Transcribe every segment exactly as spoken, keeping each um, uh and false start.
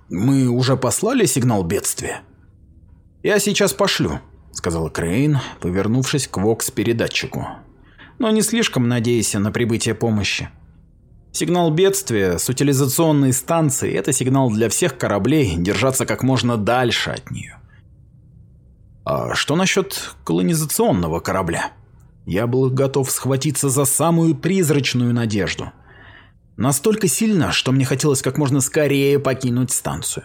мы уже послали сигнал бедствия?» «Я сейчас пошлю», — сказала Крейн, повернувшись к вокс-передатчику. «Но не слишком надейся на прибытие помощи. Сигнал бедствия с утилизационной станции – это сигнал для всех кораблей держаться как можно дальше от нее». «А что насчет колонизационного корабля?» Я был готов схватиться за самую призрачную надежду. Настолько сильно, что мне хотелось как можно скорее покинуть станцию.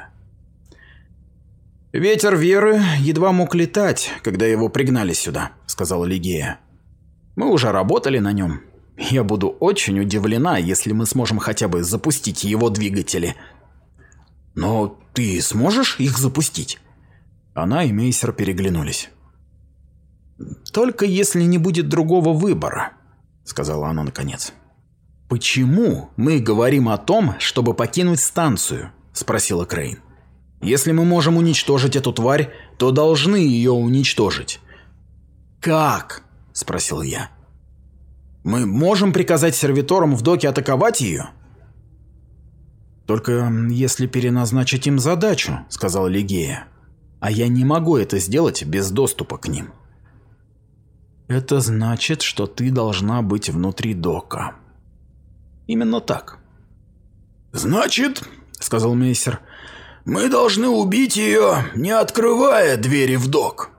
«Ветер Веры едва мог летать, когда его пригнали сюда», — сказала Лигея. «Мы уже работали на нем. Я буду очень удивлена, если мы сможем хотя бы запустить его двигатели». «Но ты сможешь их запустить?» Она и Мейсер переглянулись. «Только если не будет другого выбора», — сказала она наконец. «Почему мы говорим о том, чтобы покинуть станцию?» — спросила Крейн. «Если мы можем уничтожить эту тварь, то должны ее уничтожить». «Как?» — спросил я. «Мы можем приказать сервиторам в доке атаковать ее?» «Только если переназначить им задачу», — сказала Лигея. «А я не могу это сделать без доступа к ним». «Это значит, что ты должна быть внутри дока». «Именно так». «Значит, — сказал Мейсер, — мы должны убить ее, не открывая двери в док».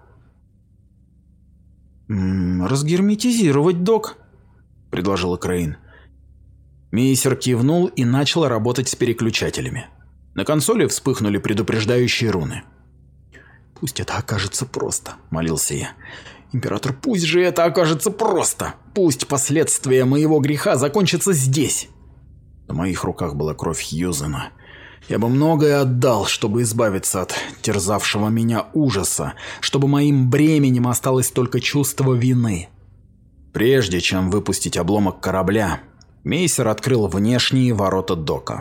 М -м, «Разгерметизировать док», — предложила Крейн. Мейсер кивнул и начал работать с переключателями. На консоли вспыхнули предупреждающие руны. «Пусть это окажется просто», — молился я. «Император, пусть же это окажется просто! Пусть последствия моего греха закончатся здесь!» На моих руках была кровь Хьюзена. Я бы многое отдал, чтобы избавиться от терзавшего меня ужаса, чтобы моим бременем осталось только чувство вины. Прежде чем выпустить обломок корабля, Мейсер открыл внешние ворота дока.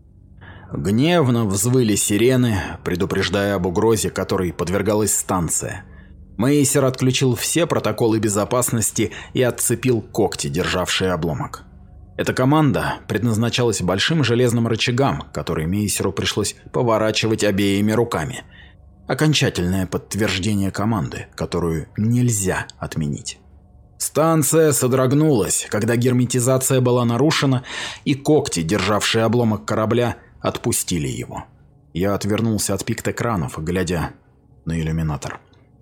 Гневно взвыли сирены, предупреждая об угрозе, которой подвергалась станция. Мейсер отключил все протоколы безопасности и отцепил когти, державшие обломок. Эта команда предназначалась большим железным рычагам, которые Мейсеру пришлось поворачивать обеими руками. Окончательное подтверждение команды, которую нельзя отменить. Станция содрогнулась, когда герметизация была нарушена, и когти, державшие обломок корабля, отпустили его. Я отвернулся от пикт-экранов, глядя на иллюминатор.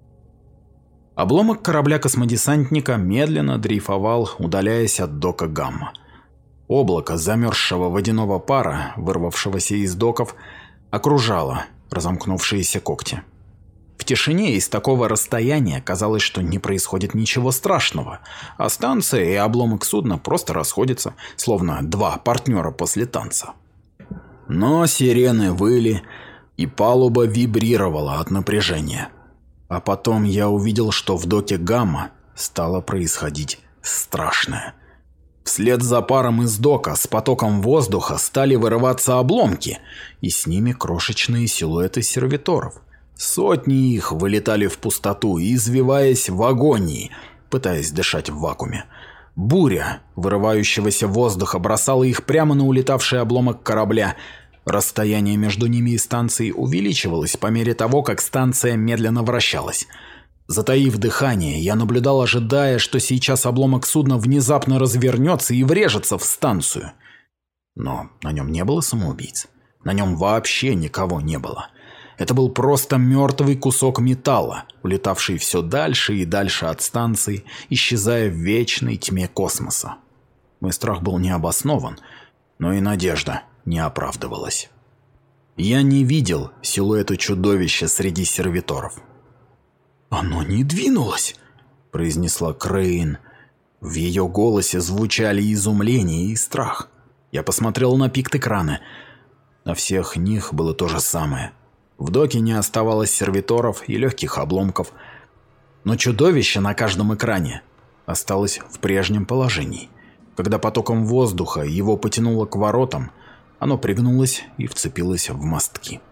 Обломок корабля-космодесантника медленно дрейфовал, удаляясь от дока Гамма. Облако замерзшего водяного пара, вырвавшегося из доков, окружало разомкнувшиеся когти. В тишине из такого расстояния казалось, что не происходит ничего страшного, а станция и обломок судна просто расходятся, словно два партнера после танца. Но сирены выли, и палуба вибрировала от напряжения. А потом я увидел, что в доке Гамма стало происходить страшное. Вслед за паром из дока с потоком воздуха стали вырываться обломки, и с ними крошечные силуэты сервиторов. Сотни их вылетали в пустоту, извиваясь в агонии, пытаясь дышать в вакууме. Буря вырывающегося воздуха бросала их прямо на улетавший обломок корабля. Расстояние между ними и станцией увеличивалось по мере того, как станция медленно вращалась. Затаив дыхание, я наблюдал, ожидая, что сейчас обломок судна внезапно развернется и врежется в станцию. Но на нем не было самоубийц. На нем вообще никого не было. Это был просто мертвый кусок металла, улетавший все дальше и дальше от станции, исчезая в вечной тьме космоса. Мой страх был необоснован, но и надежда не оправдывалась. Я не видел силуэта чудовища среди сервиторов. «Оно не двинулось», — произнесла Крейн. В ее голосе звучали изумление и страх. Я посмотрел на пикт-экраны. На всех них было то же самое. В доке не оставалось сервиторов и легких обломков, но чудовище на каждом экране осталось в прежнем положении. Когда потоком воздуха его потянуло к воротам, оно пригнулось и вцепилось в мостки.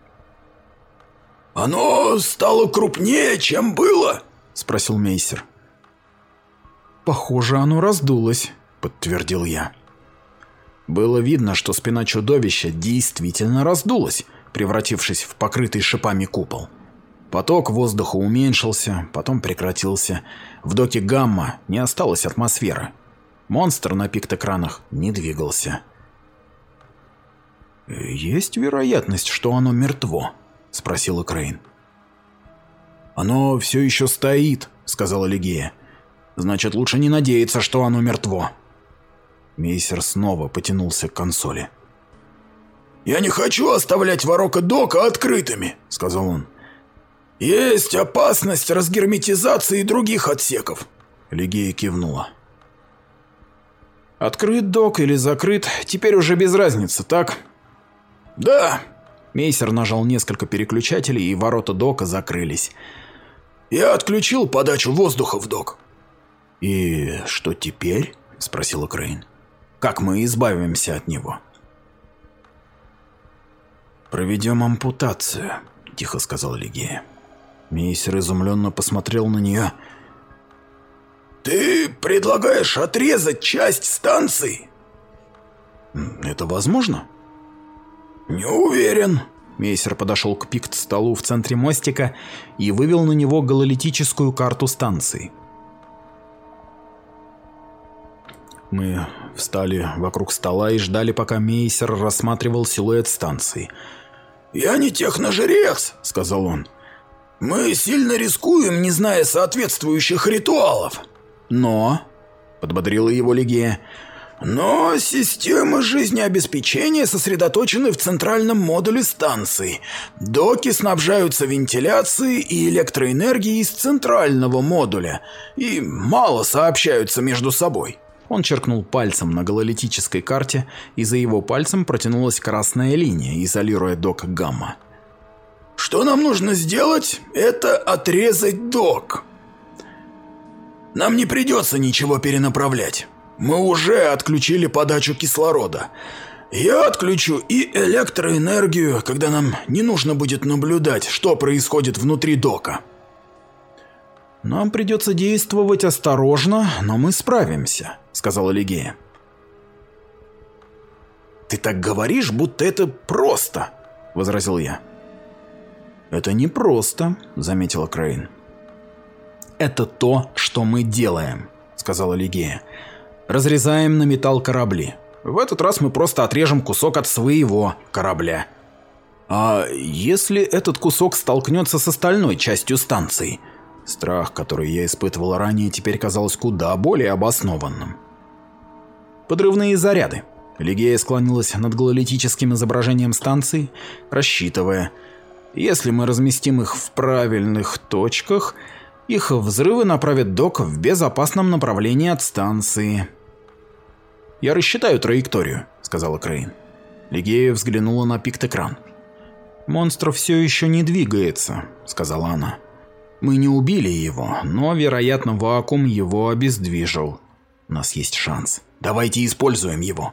«Оно стало крупнее, чем было?» – спросил Мейсер. «Похоже, оно раздулось», – подтвердил я. Было видно, что спина чудовища действительно раздулась, превратившись в покрытый шипами купол. Поток воздуха уменьшился, потом прекратился. В доке Гамма не осталось атмосферы. Монстр на пиктокранах не двигался. «Есть вероятность, что оно мертво?» – спросила Крейн. «Оно все еще стоит», – сказала Лигея. «Значит, лучше не надеяться, что оно мертво». Мейсер снова потянулся к консоли. «Я не хочу оставлять ворота дока открытыми», – сказал он. «Есть опасность разгерметизации других отсеков». Лигея кивнула. «Открыт док или закрыт, теперь уже без разницы, так?» «Да». Мейсер нажал несколько переключателей, и ворота дока закрылись. «Я отключил подачу воздуха в док». «И что теперь?» – спросила Крейн. «Как мы избавимся от него?» «Проведем ампутацию», – тихо сказала Лигея. Мейсер изумленно посмотрел на нее. «Ты предлагаешь отрезать часть станции?» «Это возможно?» «Не уверен». Мейсер подошел к пикт-столу в центре мостика и вывел на него гололитическую карту станции. Мы встали вокруг стола и ждали, пока Мейсер рассматривал силуэт станции. «Я не техножрец», — сказал он. «Мы сильно рискуем, не зная соответствующих ритуалов». «Но», — подбодрила его Лигея, «но системы жизнеобеспечения сосредоточены в центральном модуле станции. Доки снабжаются вентиляцией и электроэнергией из центрального модуля и мало сообщаются между собой». Он черкнул пальцем на гололитической карте, и за его пальцем протянулась красная линия, изолируя док Гамма. «Что нам нужно сделать, это отрезать док. Нам не придется ничего перенаправлять. Мы уже отключили подачу кислорода. Я отключу и электроэнергию, когда нам не нужно будет наблюдать, что происходит внутри дока». «Нам придется действовать осторожно, но мы справимся», — сказала Лигея. «Ты так говоришь, будто это просто», — возразил я. «Это не просто», — заметила Крейн. «Это то, что мы делаем», — сказала Лигея. «Разрезаем на металл корабли. В этот раз мы просто отрежем кусок от своего корабля. А если этот кусок столкнется с остальной частью станции?» Страх, который я испытывал ранее, теперь казался куда более обоснованным. «Подрывные заряды». Лигея склонилась над гололитическим изображением станции, рассчитывая. Если мы разместим их в правильных точках, их взрывы направят док в безопасном направлении от станции. «Я рассчитаю траекторию», — сказала Крейн. Лигея взглянула на пикт-экран. «Монстр все еще не двигается», — сказала она. «Мы не убили его, но, вероятно, вакуум его обездвижил. У нас есть шанс. Давайте используем его».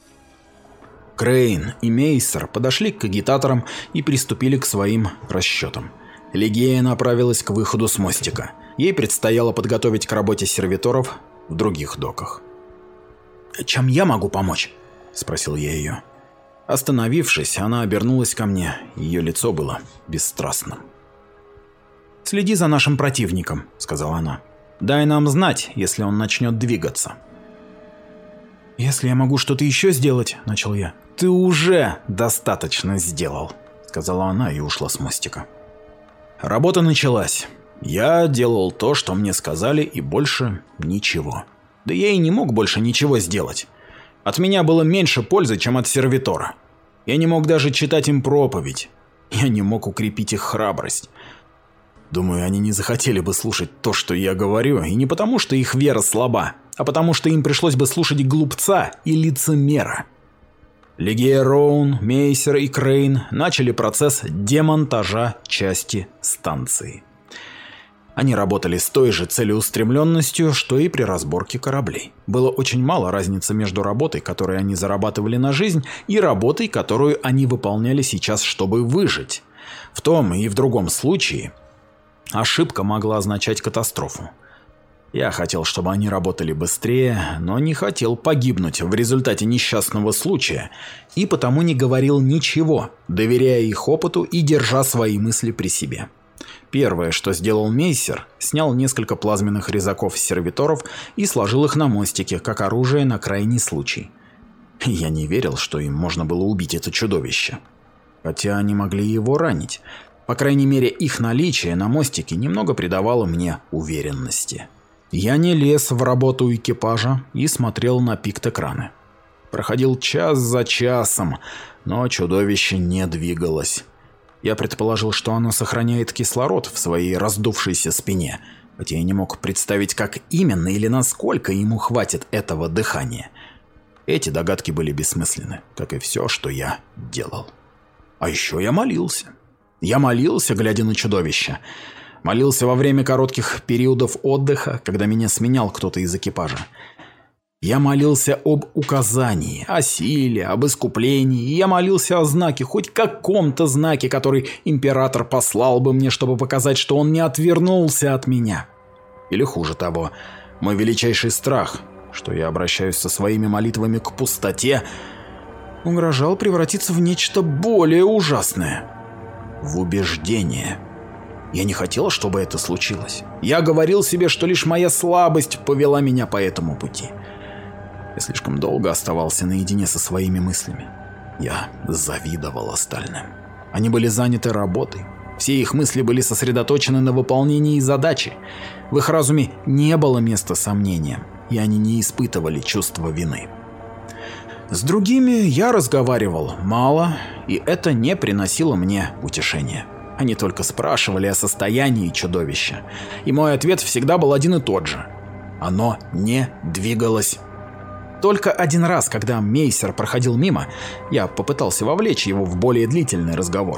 Крейн и Мейсер подошли к агитаторам и приступили к своим расчетам. Лигея направилась к выходу с мостика. Ей предстояло подготовить к работе сервиторов в других доках. «Чем я могу помочь?» – спросил я ее. Остановившись, она обернулась ко мне. Ее лицо было бесстрастным. «Следи за нашим противником», — сказала она. «Дай нам знать, если он начнет двигаться». «Если я могу что-то еще сделать», — начал я. «Ты уже достаточно сделал», — сказала она и ушла с мостика. Работа началась. Я делал то, что мне сказали, и больше ничего. Да я и не мог больше ничего сделать. От меня было меньше пользы, чем от сервитора. Я не мог даже читать им проповедь. Я не мог укрепить их храбрость. Думаю, они не захотели бы слушать то, что я говорю, и не потому, что их вера слаба, а потому, что им пришлось бы слушать глупца и лицемера. Лигея Роун, Мейсер и Крейн начали процесс демонтажа части станции. Они работали с той же целеустремленностью, что и при разборке кораблей. Было очень мало разницы между работой, которой они зарабатывали на жизнь, и работой, которую они выполняли сейчас, чтобы выжить. В том и в другом случае ошибка могла означать катастрофу. Я хотел, чтобы они работали быстрее, но не хотел погибнуть в результате несчастного случая, и потому не говорил ничего, доверяя их опыту и держа свои мысли при себе. Первое, что сделал Мейсер, снял несколько плазменных резаков с сервиторов и сложил их на мостике, как оружие на крайний случай. Я не верил, что им можно было убить это чудовище. Хотя они могли его ранить. По крайней мере, их наличие на мостике немного придавало мне уверенности. Я не лез в работу экипажа и смотрел на пикт-экраны. Проходил час за часом, но чудовище не двигалось. Я предположил, что оно сохраняет кислород в своей раздувшейся спине, хотя я не мог представить, как именно или насколько ему хватит этого дыхания. Эти догадки были бессмысленны, как и все, что я делал. А еще я молился. Я молился, глядя на чудовище. Молился во время коротких периодов отдыха, когда меня сменял кто-то из экипажа. Я молился об указании, о силе, об искуплении, и я молился о знаке, хоть каком-то знаке, который император послал бы мне, чтобы показать, что он не отвернулся от меня. Или хуже того, мой величайший страх, что я обращаюсь со своими молитвами к пустоте, угрожал превратиться в нечто более ужасное. В убеждение. Я не хотел, чтобы это случилось. Я говорил себе, что лишь моя слабость повела меня по этому пути. Я слишком долго оставался наедине со своими мыслями. Я завидовал остальным. Они были заняты работой. Все их мысли были сосредоточены на выполнении задачи. В их разуме не было места сомнениям, и они не испытывали чувства вины. С другими я разговаривал мало, и это не приносило мне утешения. Они только спрашивали о состоянии чудовища, и мой ответ всегда был один и тот же. Оно не двигалось. Только один раз, когда Мейсер проходил мимо, я попытался вовлечь его в более длительный разговор.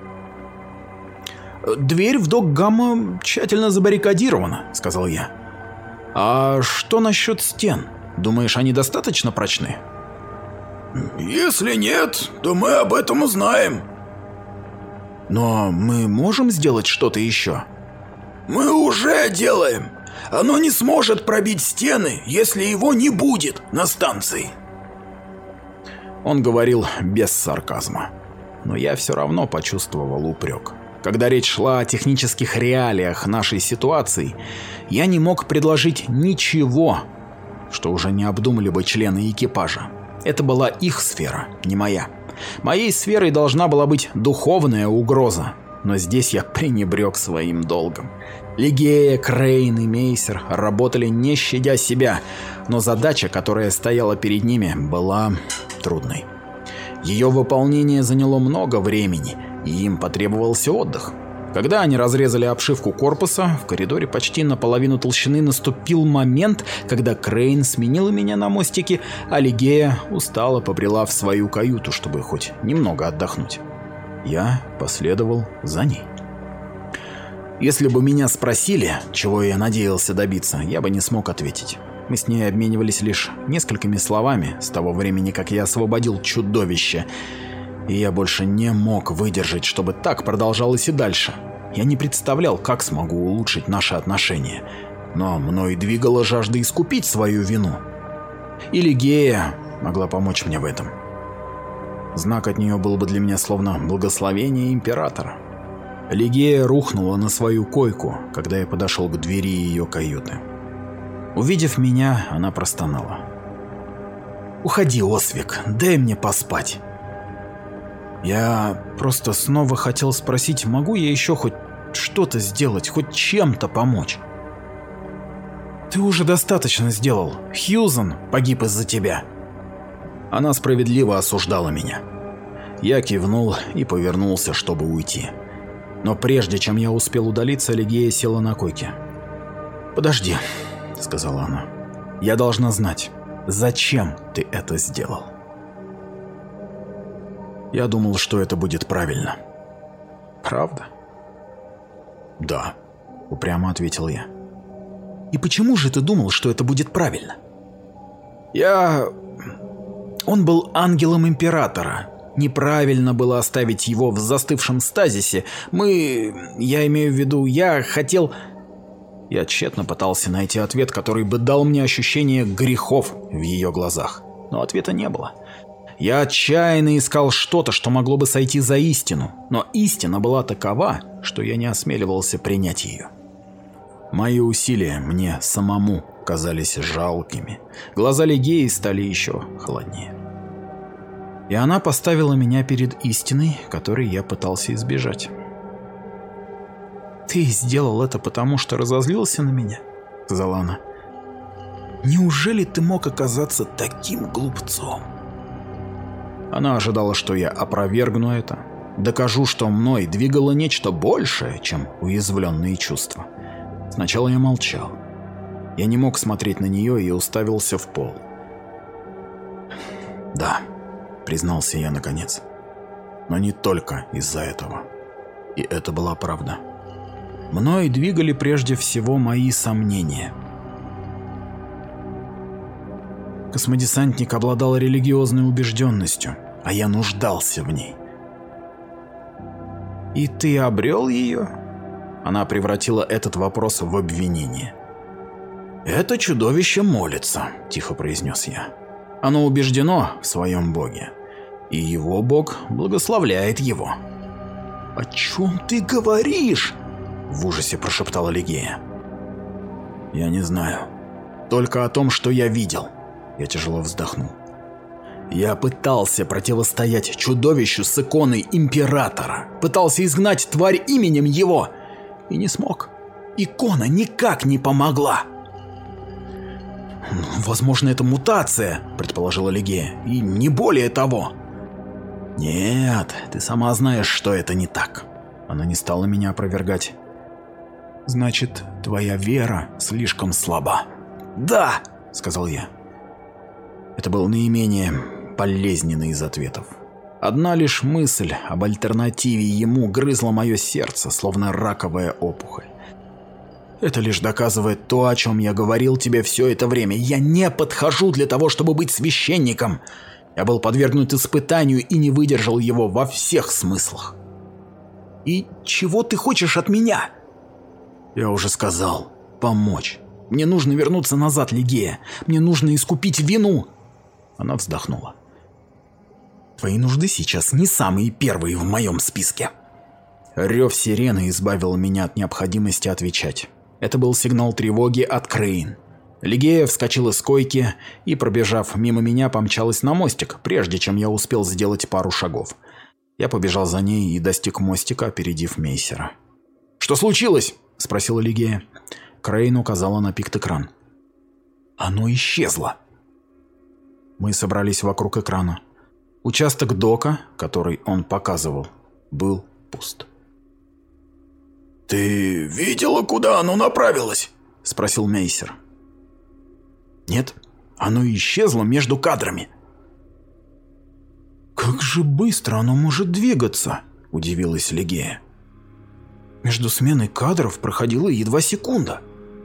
«Дверь в док Гамма тщательно забаррикадирована», — сказал я. «А что насчет стен? Думаешь, они достаточно прочны?» «Если нет, то мы об этом узнаем». «Но мы можем сделать что-то еще?» «Мы уже делаем. Оно не сможет пробить стены, если его не будет на станции». Он говорил без сарказма, но я все равно почувствовал упрек. Когда речь шла о технических реалиях нашей ситуации, я не мог предложить ничего, что уже не обдумали бы члены экипажа. Это была их сфера, не моя. Моей сферой должна была быть духовная угроза, но здесь я пренебрег своим долгом. Лигея, Крейн и Мейсер работали не щадя себя, но задача, которая стояла перед ними, была трудной. Ее выполнение заняло много времени, и им потребовался отдых. Когда они разрезали обшивку корпуса, в коридоре почти наполовину толщины наступил момент, когда Крейн сменила меня на мостике, а Лигея устало побрела в свою каюту, чтобы хоть немного отдохнуть. Я последовал за ней. Если бы меня спросили, чего я надеялся добиться, я бы не смог ответить. Мы с ней обменивались лишь несколькими словами с того времени, как я освободил чудовище. И я больше не мог выдержать, чтобы так продолжалось и дальше. Я не представлял, как смогу улучшить наши отношения. Но мной двигала жажда искупить свою вину. И Лигея могла помочь мне в этом. Знак от нее был бы для меня словно благословение императора. Лигея рухнула на свою койку, когда я подошел к двери ее каюты. Увидев меня, она простонала. «Уходи, Освик, дай мне поспать». Я просто снова хотел спросить, могу я еще хоть что-то сделать, хоть чем-то помочь. «Ты уже достаточно сделал. Хьюзен погиб из-за тебя». Она справедливо осуждала меня. Я кивнул и повернулся, чтобы уйти. Но прежде чем я успел удалиться, Лигея села на койке. «Подожди», — сказала она. «Я должна знать, зачем ты это сделал?» Я думал, что это будет правильно. «Правда?» «Да», — упрямо ответил я. «И почему же ты думал, что это будет правильно?» «Я... Он был ангелом императора. Неправильно было оставить его в застывшем стазисе. Мы... Я имею в виду, я хотел... Я тщетно пытался найти ответ, который бы дал мне ощущение грехов в ее глазах, но ответа не было. Я отчаянно искал что-то, что могло бы сойти за истину, но истина была такова, что я не осмеливался принять ее. Мои усилия мне самому казались жалкими. Глаза Лигеи стали еще холоднее. И она поставила меня перед истиной, которой я пытался избежать. «Ты сделал это потому, что разозлился на меня?» — сказала она. «Неужели ты мог оказаться таким глупцом?» Она ожидала, что я опровергну это, докажу, что мной двигало нечто большее, чем уязвленные чувства. Сначала я молчал. Я не мог смотреть на нее и уставился в пол. «Да», — признался я наконец, — «но не только из-за этого». И это была правда. Мной двигали прежде всего мои сомнения. Космодесантник обладал религиозной убежденностью, а я нуждался в ней. «И ты обрел ее?» Она превратила этот вопрос в обвинение. «Это чудовище молится», — тихо произнес я. «Оно убеждено в своем боге, и его бог благословляет его». «О чем ты говоришь?» — в ужасе прошептала Лигея. «Я не знаю. Только о том, что я видел». Я тяжело вздохнул. Я пытался противостоять чудовищу с иконой Императора. Пытался изгнать тварь именем его. И не смог. Икона никак не помогла. «Возможно, это мутация», — предположила Лигея. «И не более того». «Нет, ты сама знаешь, что это не так». Она не стала меня опровергать. «Значит, твоя вера слишком слаба». «Да», — сказал я. Это был наименее болезненный из ответов. Одна лишь мысль об альтернативе ему грызла мое сердце, словно раковая опухоль. Это лишь доказывает то, о чем я говорил тебе все это время. Я не подхожу для того, чтобы быть священником. Я был подвергнут испытанию и не выдержал его во всех смыслах. И чего ты хочешь от меня? Я уже сказал. Помочь. Мне нужно вернуться назад, Лигея. Мне нужно искупить вину. Она вздохнула. Твои нужды сейчас не самые первые в моем списке. Рев сирены избавил меня от необходимости отвечать. Это был сигнал тревоги от Крейн. Лигея вскочила с койки и, пробежав мимо меня, помчалась на мостик, прежде чем я успел сделать пару шагов. Я побежал за ней и достиг мостика, опередив Мейсера. «Что случилось?» – спросила Лигея. Крейн указала на пикт-экран. «Оно исчезло». Мы собрались вокруг экрана. Участок дока, который он показывал, был пуст. «Ты видела, куда оно направилось?» – спросил Мейсер. «Нет, оно исчезло между кадрами». «Как же быстро оно может двигаться?» – удивилась Лигея. «Между сменой кадров проходила едва секунда».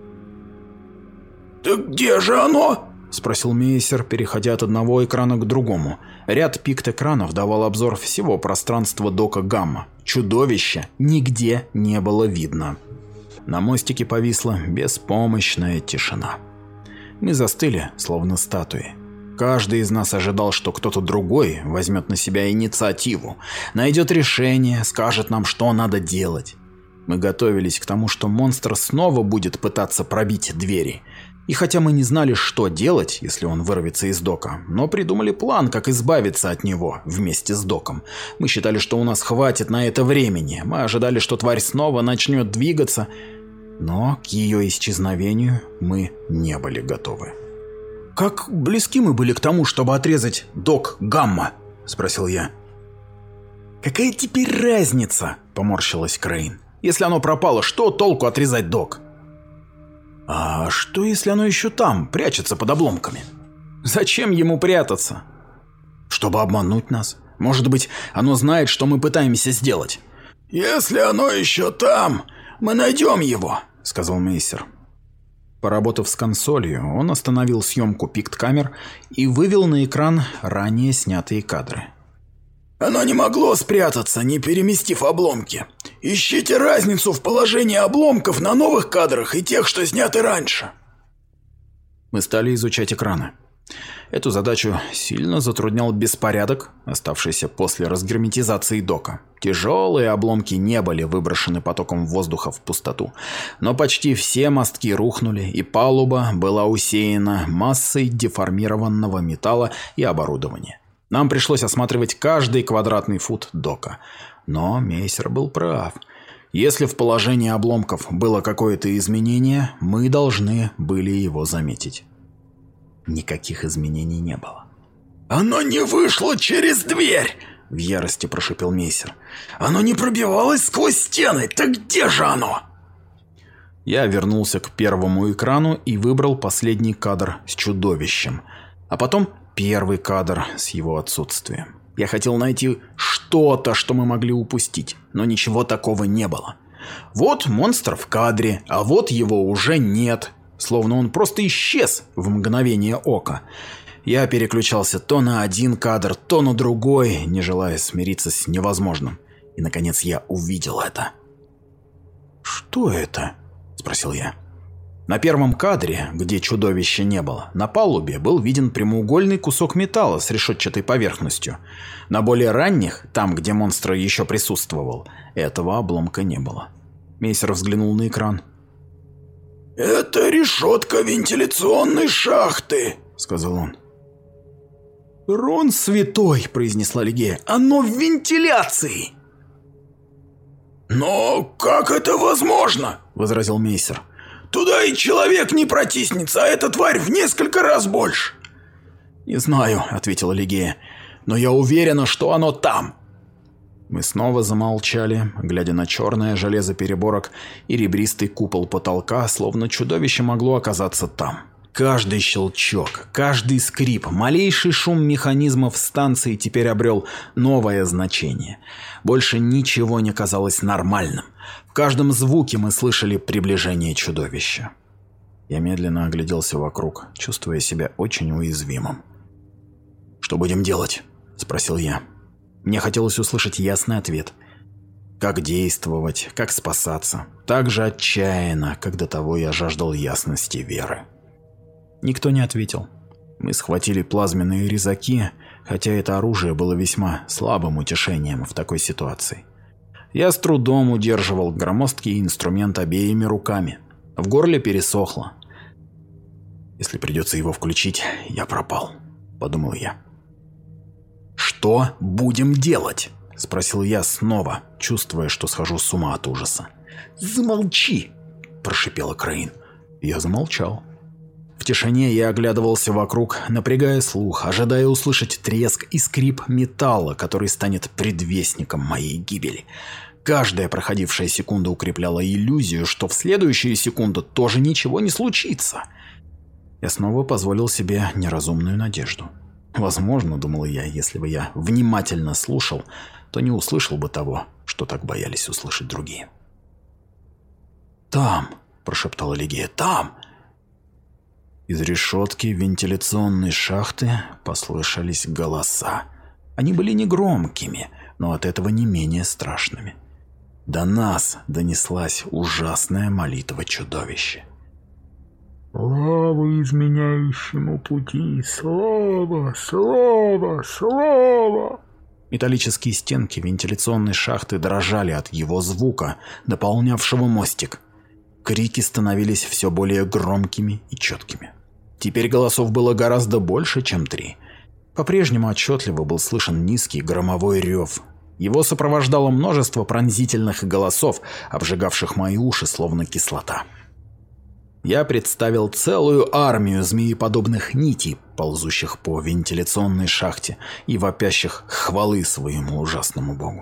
«Так где же оно?» – спросил Мейсер, переходя от одного экрана к другому. Ряд пикт-экранов давал обзор всего пространства дока Гамма. Чудовища нигде не было видно. На мостике повисла беспомощная тишина. Мы застыли, словно статуи. Каждый из нас ожидал, что кто-то другой возьмет на себя инициативу, найдет решение, скажет нам, что надо делать. Мы готовились к тому, что монстр снова будет пытаться пробить двери. И хотя мы не знали, что делать, если он вырвется из дока, но придумали план, как избавиться от него вместе с доком. Мы считали, что у нас хватит на это времени. Мы ожидали, что тварь снова начнет двигаться, но к ее исчезновению мы не были готовы. «Как близки мы были к тому, чтобы отрезать док Гамма?» – спросил я. «Какая теперь разница?» – поморщилась Крейн. «Если оно пропало, что толку отрезать док?» «А что, если оно еще там, прячется под обломками?» «Зачем ему прятаться?» «Чтобы обмануть нас. Может быть, оно знает, что мы пытаемся сделать». «Если оно еще там, мы найдем его», — сказал Мейсер. Поработав с консолью, он остановил съемку пикт-камер и вывел на экран ранее снятые кадры. «Оно не могло спрятаться, не переместив обломки. Ищите разницу в положении обломков на новых кадрах и тех, что сняты раньше. Мы стали изучать экраны. Эту задачу сильно затруднял беспорядок, оставшийся после разгерметизации дока. Тяжелые обломки не были выброшены потоком воздуха в пустоту, но почти все мостки рухнули, и палуба была усеяна массой деформированного металла и оборудования. Нам пришлось осматривать каждый квадратный фут дока. Но Мейсер был прав. Если в положении обломков было какое-то изменение, мы должны были его заметить. Никаких изменений не было. «Оно не вышло через дверь!» — в ярости прошипел Мейсер. «Оно не пробивалось сквозь стены! Так где же оно?» Я вернулся к первому экрану и выбрал последний кадр с чудовищем, а потом первый кадр с его отсутствием. Я хотел найти что-то, что мы могли упустить, но ничего такого не было. Вот монстр в кадре, а вот его уже нет. Словно он просто исчез в мгновение ока. Я переключался то на один кадр, то на другой, не желая смириться с невозможным. И, наконец, я увидел это. «Что это?» – спросил я. На первом кадре, где чудовища не было, на палубе был виден прямоугольный кусок металла с решетчатой поверхностью. На более ранних, там, где монстр еще присутствовал, этого обломка не было. Мейсер взглянул на экран. «Это решетка вентиляционной шахты», — сказал он. «Рон святой», — произнесла Лигея, — «оно в вентиляции». «Но как это возможно?» — возразил Мейсер. «Туда и человек не протиснется, а эта тварь в несколько раз больше». «Не знаю», — ответила Лигея, — «но я уверена, что оно там». Мы снова замолчали, глядя на черное железо переборок и ребристый купол потолка, словно чудовище могло оказаться там. Каждый щелчок, каждый скрип, малейший шум механизмов станции теперь обрел новое значение. Больше ничего не казалось нормальным. В каждом звуке мы слышали приближение чудовища. Я медленно огляделся вокруг, чувствуя себя очень уязвимым. «Что будем делать?» – спросил я. Мне хотелось услышать ясный ответ. Как действовать, как спасаться. Так же отчаянно, как до того я жаждал ясности веры. Никто не ответил. Мы схватили плазменные резаки, хотя это оружие было весьма слабым утешением в такой ситуации. Я с трудом удерживал громоздкий инструмент обеими руками. В горле пересохло. «Если придется его включить, я пропал», — подумал я. «Что будем делать?» – спросил я снова, чувствуя, что схожу с ума от ужаса. «Замолчи!» – прошипела Крейн. Я замолчал. В тишине я оглядывался вокруг, напрягая слух, ожидая услышать треск и скрип металла, который станет предвестником моей гибели. Каждая проходившая секунда укрепляла иллюзию, что в следующую секунду тоже ничего не случится. Я снова позволил себе неразумную надежду. Возможно, думал я, если бы я внимательно слушал, то не услышал бы того, что так боялись услышать другие. «Там!» – прошептала Лигея. «Там!» Из решетки вентиляционной шахты послышались голоса. Они были негромкими, но от этого не менее страшными. До нас донеслась ужасная молитва чудовища. «Слава изменяющему пути! Слава! Слава! Слава!» Металлические стенки вентиляционной шахты дрожали от его звука, наполнявшего мостик. Крики становились все более громкими и четкими. Теперь голосов было гораздо больше, чем три. По-прежнему отчетливо был слышен низкий громовой рев. Его сопровождало множество пронзительных голосов, обжигавших мои уши словно кислота. Я представил целую армию змееподобных нитей, ползущих по вентиляционной шахте и вопящих хвалы своему ужасному богу.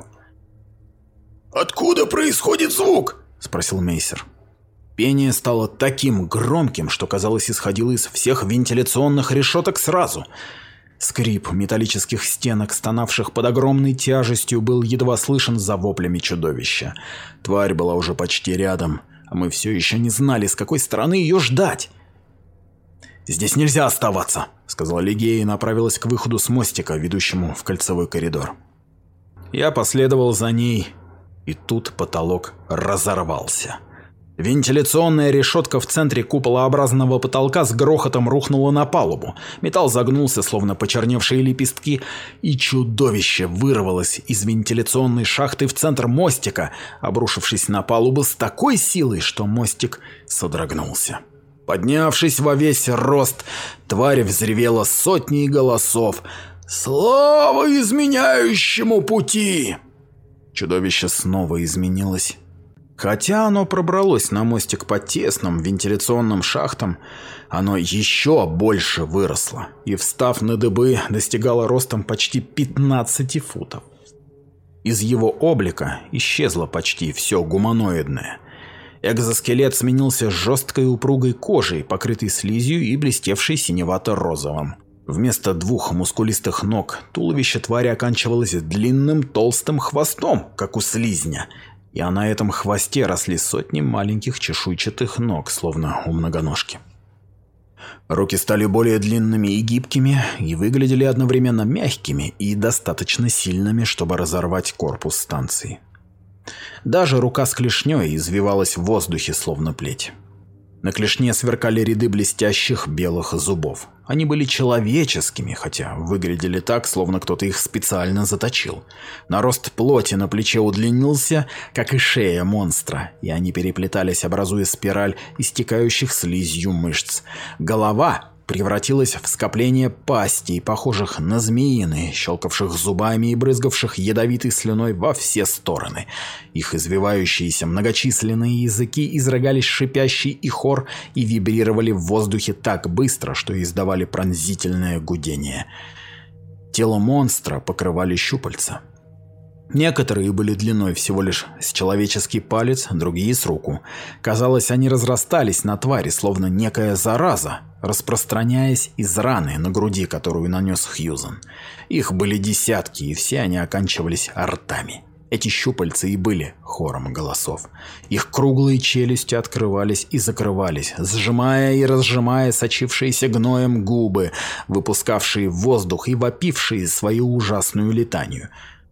«Откуда происходит звук?» – спросил Мейсер. Пение стало таким громким, что, казалось, исходило из всех вентиляционных решеток сразу. Скрип металлических стенок, стонавших под огромной тяжестью, был едва слышен за воплями чудовища. Тварь была уже почти рядом, а мы все еще не знали, с какой стороны ее ждать. «Здесь нельзя оставаться», — сказала Лигея и направилась к выходу с мостика, ведущему в кольцевой коридор. Я последовал за ней, И тут потолок разорвался. Вентиляционная решетка в центре куполообразного потолка с грохотом рухнула на палубу. Металл загнулся, словно почерневшие лепестки, и чудовище вырвалось из вентиляционной шахты в центр мостика, обрушившись на палубу с такой силой, что мостик содрогнулся. Поднявшись во весь рост, тварь взревела сотней голосов. «Слава изменяющему пути!» Чудовище снова изменилось. Хотя оно пробралось на мостик по тесным вентиляционным шахтам, оно еще больше выросло и, встав на дыбы, достигало ростом почти пятнадцати футов. Из его облика исчезло почти все гуманоидное. Экзоскелет сменился жесткой упругой кожей, покрытой слизью и блестевшей синевато-розовым. Вместо двух мускулистых ног туловище твари оканчивалось длинным толстым хвостом, как у слизня, и на этом хвосте росли сотни маленьких чешуйчатых ног, словно у многоножки. Руки стали более длинными и гибкими, и выглядели одновременно мягкими и достаточно сильными, чтобы разорвать корпус станции. Даже рука с клешней извивалась в воздухе, словно плеть. На клешне сверкали ряды блестящих белых зубов. Они были человеческими, хотя выглядели так, словно кто-то их специально заточил. Нарост плоти на плече удлинился, как и шея монстра, и они переплетались, образуя спираль истекающих слизью мышц. Голова превратилась в скопление пастей, похожих на змеиные, щелкавших зубами и брызгавших ядовитой слюной во все стороны. Их извивающиеся многочисленные языки изрыгались шипящий и хор и вибрировали в воздухе так быстро, что издавали пронзительное гудение. Тело монстра покрывали щупальца. Некоторые были длиной всего лишь с человеческий палец, другие с руку. Казалось, они разрастались на твари, словно некая зараза, распространяясь из раны на груди, которую нанес Хьюзен. Их были десятки, и все они оканчивались ртами. Эти щупальца и были хором голосов. Их круглые челюсти открывались и закрывались, сжимая и разжимая сочившиеся гноем губы, выпускавшие воздух и вопившие свою ужасную летанию.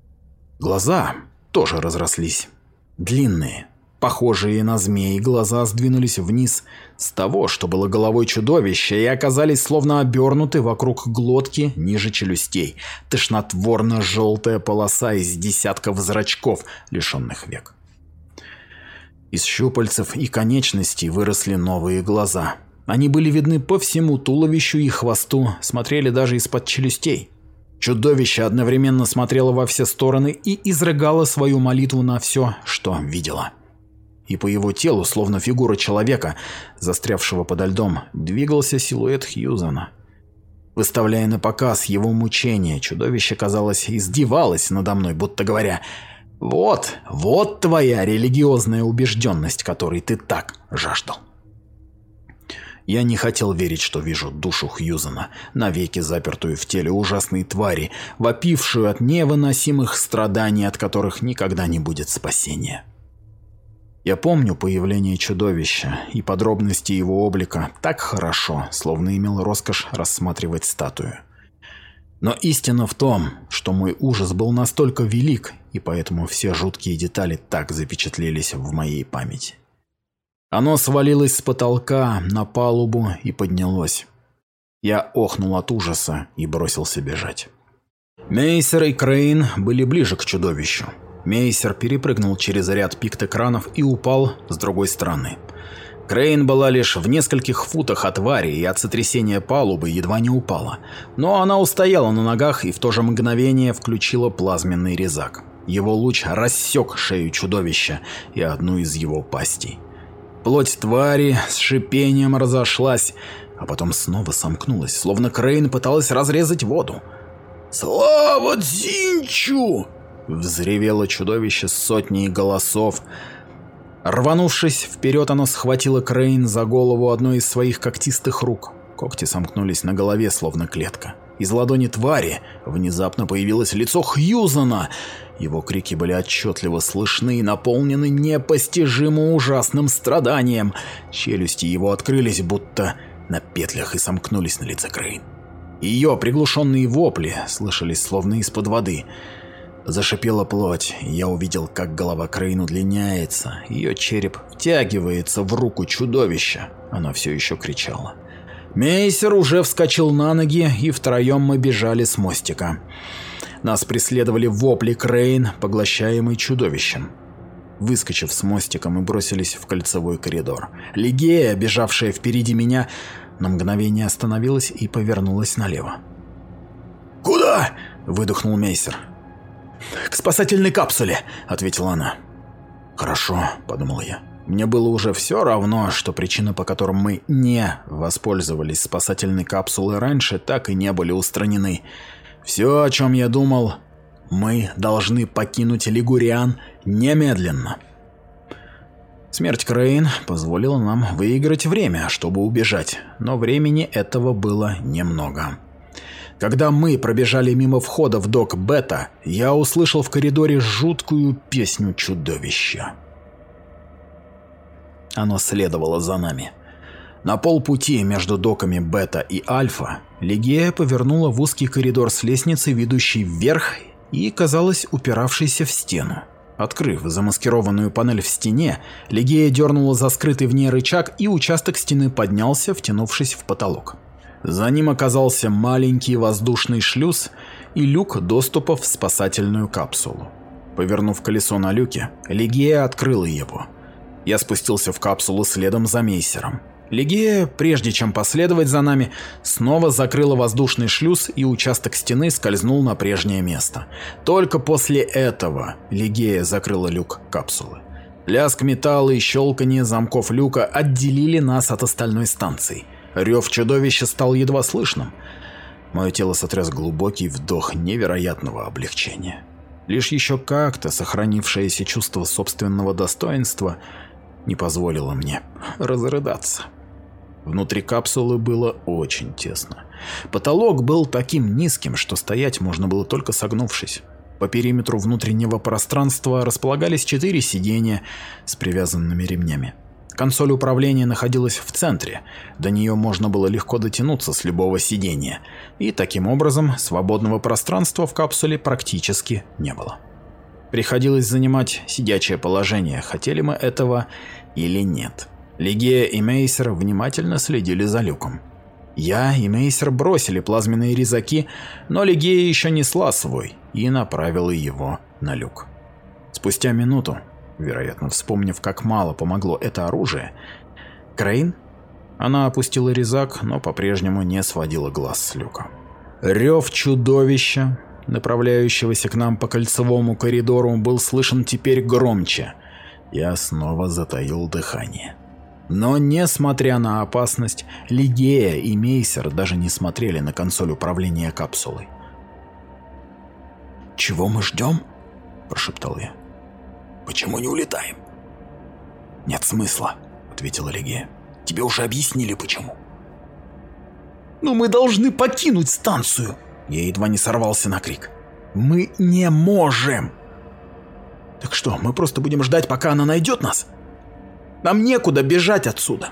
Глаза тоже разрослись. Длинные, похожие на змеи, глаза сдвинулись вниз с того, что было головой чудовища, и оказались словно обернуты вокруг глотки ниже челюстей. Тошнотворно-желтая полоса из десятков зрачков, лишенных век. Из щупальцев и конечностей выросли новые глаза. Они были видны по всему туловищу и хвосту, смотрели даже из-под челюстей. Чудовище одновременно смотрело во все стороны и изрыгало свою молитву на все, что видело. И по его телу, словно фигура человека, застрявшего подо льдом, двигался силуэт Хьюзена. Выставляя на показ его мучения, чудовище, казалось, издевалось надо мной, будто говоря: «Вот, вот твоя религиозная убежденность, которой ты так жаждал». Я не хотел верить, что вижу душу Хьюзена, навеки запертую в теле ужасной твари, вопившую от невыносимых страданий, от которых никогда не будет спасения. Я помню появление чудовища и подробности его облика так хорошо, словно имел роскошь рассматривать статую. Но истина в том, что мой ужас был настолько велик, и поэтому все жуткие детали так запечатлелись в моей памяти. Оно свалилось с потолка на палубу и поднялось. Я охнул от ужаса и бросился бежать. Мейсер и Крейн были ближе к чудовищу. Мейсер перепрыгнул через ряд пикт-экранов и упал с другой стороны. Крейн была лишь в нескольких футах от твари и от сотрясения палубы едва не упала. Но она устояла на ногах и в то же мгновение включила плазменный резак. Его луч рассек шею чудовища и одну из его пастей. Плоть твари с шипением разошлась, а потом снова сомкнулась, словно Крейн пыталась разрезать воду. «Слава Дзинчу!» — взревело чудовище с сотней голосов. Рванувшись вперед, оно схватило Крейн за голову одной из своих когтистых рук. Когти сомкнулись на голове, словно клетка. Из ладони твари внезапно появилось лицо Хьюзена. Его крики были отчетливо слышны и наполнены непостижимо ужасным страданием. Челюсти его открылись, будто на петлях, и сомкнулись на лице Крейн. Ее приглушенные вопли слышались словно из-под воды. Зашипела плоть, и я увидел, как голова Крейн удлиняется, ее череп втягивается в руку чудовища. Она все еще кричала. Мейсер уже вскочил на ноги, и втроем мы бежали с мостика. Нас преследовали вопли Крейн, поглощаемый чудовищем. Выскочив с мостика, мы бросились в кольцевой коридор. Лигея, бежавшая впереди меня, на мгновение остановилась и повернулась налево. «Куда?» – выдохнул Мейсер. «К спасательной капсуле», – ответила она. «Хорошо», – подумал я. Мне было уже все равно, что причины, по которым мы не воспользовались спасательной капсулой раньше, так и не были устранены. Все, о чем я думал, мы должны покинуть Лигуриан немедленно. Смерть Крейн позволила нам выиграть время, чтобы убежать, но времени этого было немного. Когда мы пробежали мимо входа в док Бета, я услышал в коридоре жуткую песню чудовища. Оно следовало за нами. На полпути между доками Бета и Альфа Лигея повернула в узкий коридор с лестницей, ведущей вверх и, казалось, упиравшейся в стену. Открыв замаскированную панель в стене, Лигея дернула за скрытый в ней рычаг, и участок стены поднялся, втянувшись в потолок. За ним оказался маленький воздушный шлюз и люк доступа в спасательную капсулу. Повернув колесо на люке, Лигея открыла его. Я спустился в капсулу следом за Мейсером. Лигея, прежде чем последовать за нами, снова закрыла воздушный шлюз, и участок стены скользнул на прежнее место. Только после этого Лигея закрыла люк капсулы. Лязг металла и щелканье замков люка отделили нас от остальной станции. Рев чудовища стал едва слышным. Мое тело сотряс глубокий вдох невероятного облегчения. Лишь еще как-то сохранившееся чувство собственного достоинства не позволило мне разрыдаться. Внутри капсулы было очень тесно. Потолок был таким низким, что стоять можно было только согнувшись. По периметру внутреннего пространства располагались четыре сиденья с привязанными ремнями. Консоль управления находилась в центре, до нее можно было легко дотянуться с любого сиденья, и таким образом свободного пространства в капсуле практически не было. Приходилось занимать сидячее положение, хотели мы этого или нет. Лигея и Мейсер внимательно следили за люком. Я и Мейсер бросили плазменные резаки, но Лигея еще несла свой и направила его на люк. Спустя минуту, вероятно, вспомнив, как мало помогло это оружие, Крейн, она опустила резак, но по-прежнему не сводила глаз с люка. Рев чудовища, направляющегося к нам по кольцевому коридору, был слышен теперь громче. Я снова затаил дыхание. Но, несмотря на опасность, Лигея и Мейсер даже не смотрели на консоль управления капсулой. «Чего мы ждем?» – прошептал я. «Почему не улетаем?» «Нет смысла», — ответила Лигея. «Тебе уже объяснили, почему». «Но мы должны покинуть станцию!» Я едва не сорвался на крик. «Мы не можем!» «Так что, мы просто будем ждать, пока она найдет нас? Нам некуда бежать отсюда!»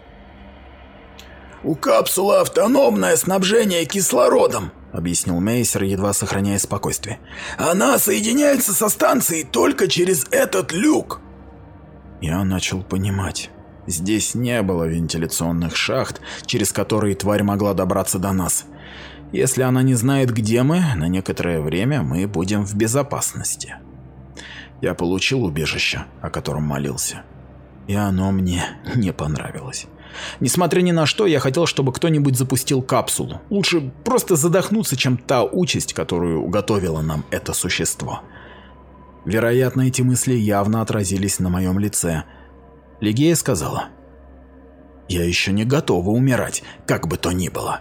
«У капсулы автономное снабжение кислородом», — объяснил Мейсер, едва сохраняя спокойствие. «Она соединяется со станцией только через этот люк». Я начал понимать. Здесь не было вентиляционных шахт, через которые тварь могла добраться до нас. Если она не знает, где мы, на некоторое время мы будем в безопасности. Я получил убежище, о котором молился. И оно мне не понравилось. Несмотря ни на что, я хотел, чтобы кто-нибудь запустил капсулу. Лучше просто задохнуться, чем та участь, которую уготовило нам это существо. Вероятно, эти мысли явно отразились на моем лице. Лигея сказала: «Я еще не готова умирать, как бы то ни было».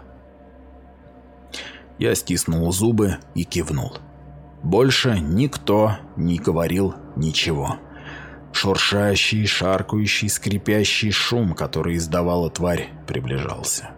Я стиснул зубы и кивнул. Больше никто не говорил ничего. Шуршащий, шаркающий, скрипящий шум, который издавала тварь, приближался.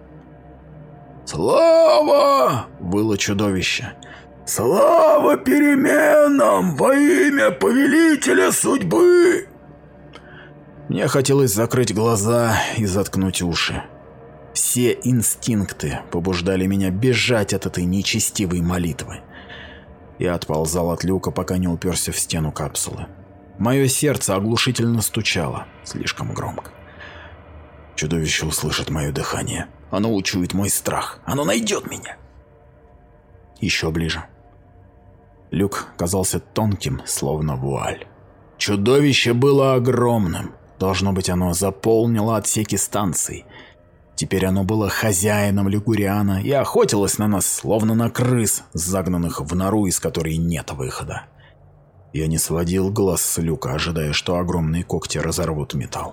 «Слава!» — выло чудовище. «Слава переменам во имя повелителя судьбы!» Мне хотелось закрыть глаза и заткнуть уши. Все инстинкты побуждали меня бежать от этой нечестивой молитвы. Я отползал от люка, пока не уперся в стену капсулы. Мое сердце оглушительно стучало, слишком громко. Чудовище услышит мое дыхание. Оно учует мой страх. Оно найдет меня. Еще ближе. Люк казался тонким, словно вуаль. Чудовище было огромным. Должно быть, оно заполнило отсеки станций. Теперь оно было хозяином Лигуриана и охотилось на нас, словно на крыс, загнанных в нору, из которой нет выхода. Я не сводил глаз с люка, ожидая, что огромные когти разорвут металл.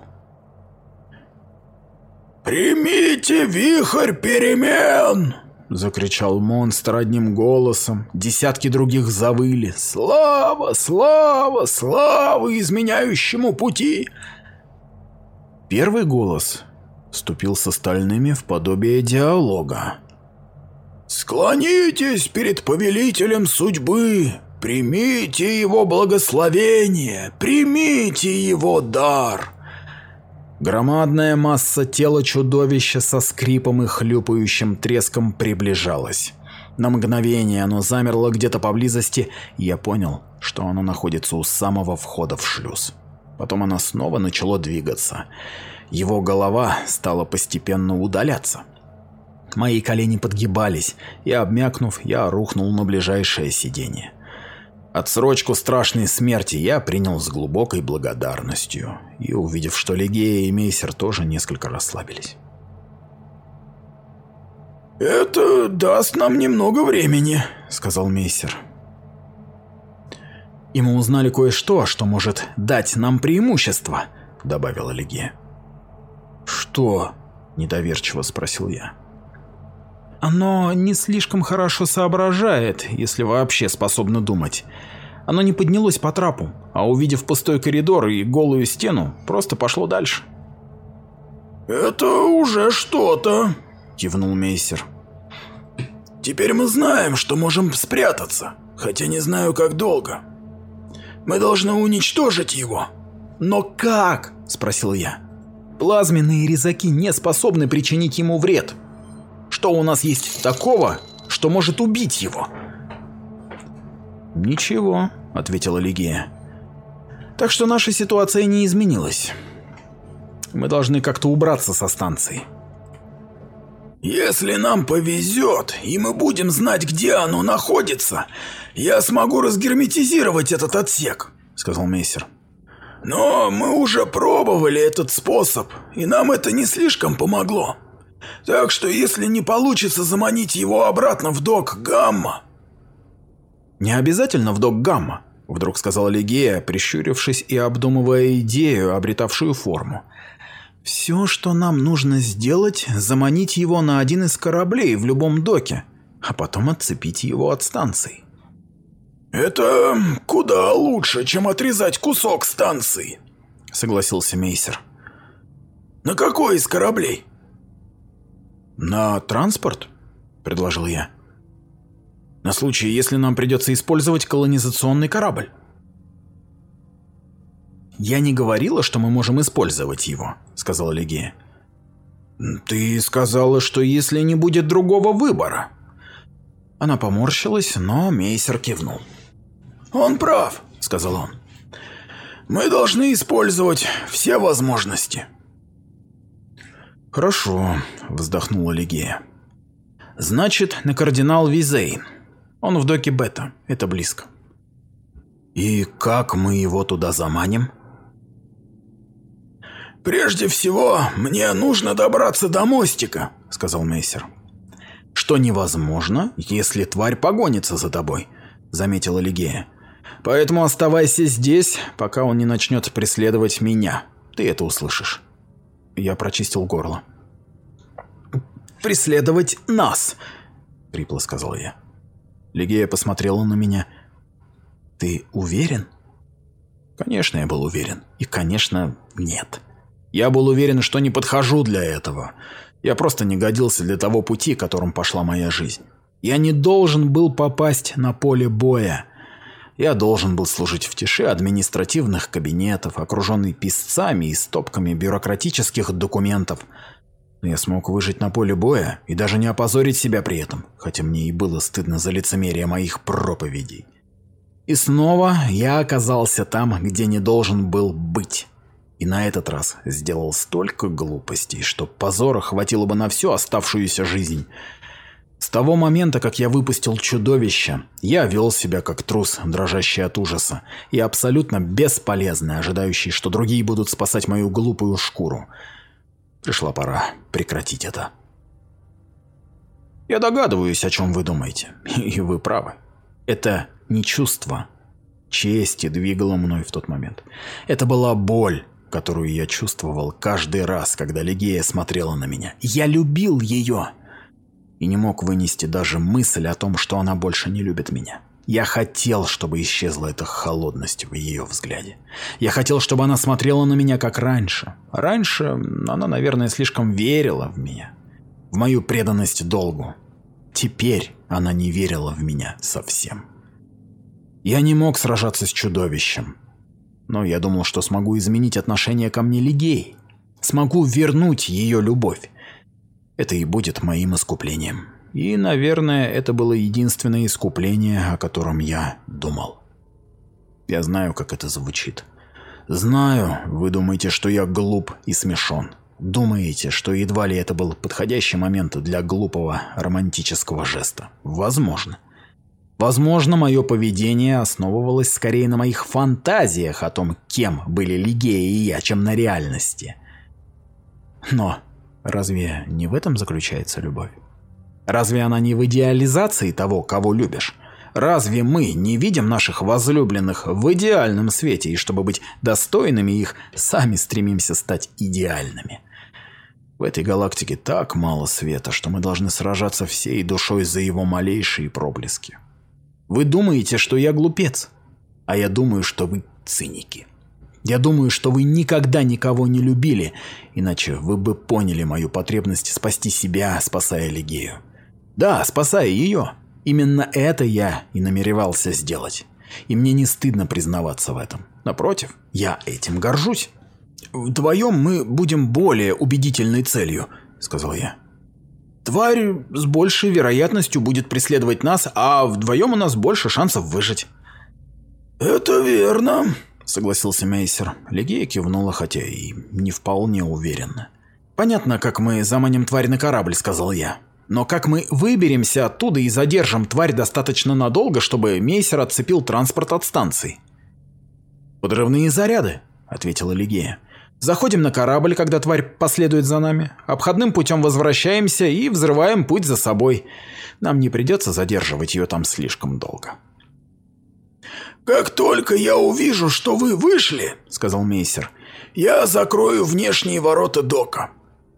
«Примите вихрь перемен!» — закричал монстр одним голосом. Десятки других завыли. «Слава, слава, слава изменяющему пути!» Первый голос вступил с остальными в подобие диалога. «Склонитесь перед повелителем судьбы, примите его благословение, примите его дар!» Громадная масса тела чудовища со скрипом и хлюпающим треском приближалась. На мгновение оно замерло где-то поблизости, и я понял, что оно находится у самого входа в шлюз. Потом оно снова начало двигаться. Его голова стала постепенно удаляться. Мои колени подгибались, и, обмякнув, я рухнул на ближайшее сиденье. Отсрочку страшной смерти я принял с глубокой благодарностью, и, увидев, что Лигея и Мейсер тоже несколько расслабились. «Это даст нам немного времени», — сказал Мейсер. «И мы узнали кое-что, что может дать нам преимущество», — добавила Лигея. «Что?» — недоверчиво спросил я. «Оно не слишком хорошо соображает, если вообще способно думать. Оно не поднялось по трапу, а увидев пустой коридор и голую стену, просто пошло дальше». «Это уже что-то», — кивнул Мейсер. «Теперь мы знаем, что можем спрятаться, хотя не знаю, как долго. Мы должны уничтожить его». «Но как?» — спросил я. «Плазменные резаки не способны причинить ему вред. Что у нас есть такого, что может убить его?» «Ничего», — ответила Лигея. «Так что наша ситуация не изменилась. Мы должны как-то убраться со станции». «Если нам повезет, и мы будем знать, где оно находится, я смогу разгерметизировать этот отсек», — сказал Мейсер. «Но мы уже пробовали этот способ, и нам это не слишком помогло. Так что если не получится заманить его обратно в док Гамма...» «Не обязательно в док Гамма», — вдруг сказала Лигея, прищурившись и обдумывая идею, обретавшую форму. «Все, что нам нужно сделать, заманить его на один из кораблей в любом доке, а потом отцепить его от станции». «Это куда лучше, чем отрезать кусок станции», — согласился Мейсер. «На какой из кораблей?» «На транспорт», — предложил я. «На случай, если нам придется использовать колонизационный корабль». «Я не говорила, что мы можем использовать его», — сказала Лигея. «Ты сказала, что если не будет другого выбора». Она поморщилась, но Мейсер кивнул. «Он прав», — сказал он. «Мы должны использовать все возможности». «Хорошо», — вздохнула Лигея. «Значит, на кардинал Визейн. Он в доке Бета, это близко». «И как мы его туда заманим?» «Прежде всего, мне нужно добраться до мостика», — сказал Мейсер. «Что невозможно, если тварь погонится за тобой», — заметила Лигея. «Поэтому оставайся здесь, пока он не начнет преследовать меня. Ты это услышишь». Я прочистил горло. «Преследовать нас», — хрипло сказал я. Лигея посмотрела на меня. «Ты уверен?» Конечно, я был уверен. И, конечно, нет. Я был уверен, что не подхожу для этого. Я просто не годился для того пути, которым пошла моя жизнь. Я не должен был попасть на поле боя. Я должен был служить в тиши административных кабинетов, окруженный писцами и стопками бюрократических документов. Но я смог выжить на поле боя и даже не опозорить себя при этом, хотя мне и было стыдно за лицемерие моих проповедей. И снова я оказался там, где не должен был быть. И на этот раз сделал столько глупостей, что позора хватило бы на всю оставшуюся жизнь. С того момента, как я выпустил чудовище, я вел себя как трус, дрожащий от ужаса, и абсолютно бесполезный, ожидающий, что другие будут спасать мою глупую шкуру. Пришла пора прекратить это. Я догадываюсь, о чем вы думаете, и вы правы. Это не чувство чести двигало мной в тот момент. Это была боль, которую я чувствовал каждый раз, когда Лигея смотрела на меня. Я любил ее и не мог вынести даже мысль о том, что она больше не любит меня. Я хотел, чтобы исчезла эта холодность в ее взгляде. Я хотел, чтобы она смотрела на меня как раньше. Раньше она, наверное, слишком верила в меня, в мою преданность долгу. Теперь она не верила в меня совсем. Я не мог сражаться с чудовищем, но я думал, что смогу изменить отношение ко мне Лигеи, смогу вернуть ее любовь. Это и будет моим искуплением. И, наверное, это было единственное искупление, о котором я думал. Я знаю, как это звучит. Знаю, вы думаете, что я глуп и смешон. Думаете, что едва ли это был подходящий момент для глупого романтического жеста. Возможно. Возможно, мое поведение основывалось скорее на моих фантазиях о том, кем были Лигея и я, чем на реальности. Но разве не в этом заключается любовь? Разве она не в идеализации того, кого любишь? Разве мы не видим наших возлюбленных в идеальном свете, и чтобы быть достойными их, сами стремимся стать идеальными? В этой галактике так мало света, что мы должны сражаться всей душой за его малейшие проблески. Вы думаете, что я глупец, а я думаю, что вы циники. Я думаю, что вы никогда никого не любили, иначе вы бы поняли мою потребность спасти себя, спасая Лигею. Да, спасая ее. Именно это я и намеревался сделать. И мне не стыдно признаваться в этом. Напротив, я этим горжусь. «Вдвоем мы будем более убедительной целью», — сказал я. «Тварь с большей вероятностью будет преследовать нас, а вдвоем у нас больше шансов выжить». «Это верно», — согласился Мейсер. Лигея кивнула, хотя и не вполне уверенно. «Понятно, как мы заманим тварь на корабль», — сказал я. «Но как мы выберемся оттуда и задержим тварь достаточно надолго, чтобы Мейсер отцепил транспорт от станции?» «Подрывные заряды», — ответила Лигея. «Заходим на корабль, когда тварь последует за нами, обходным путем возвращаемся и взрываем путь за собой. Нам не придется задерживать ее там слишком долго». «Как только я увижу, что вы вышли, — сказал Мейсер, — я закрою внешние ворота дока».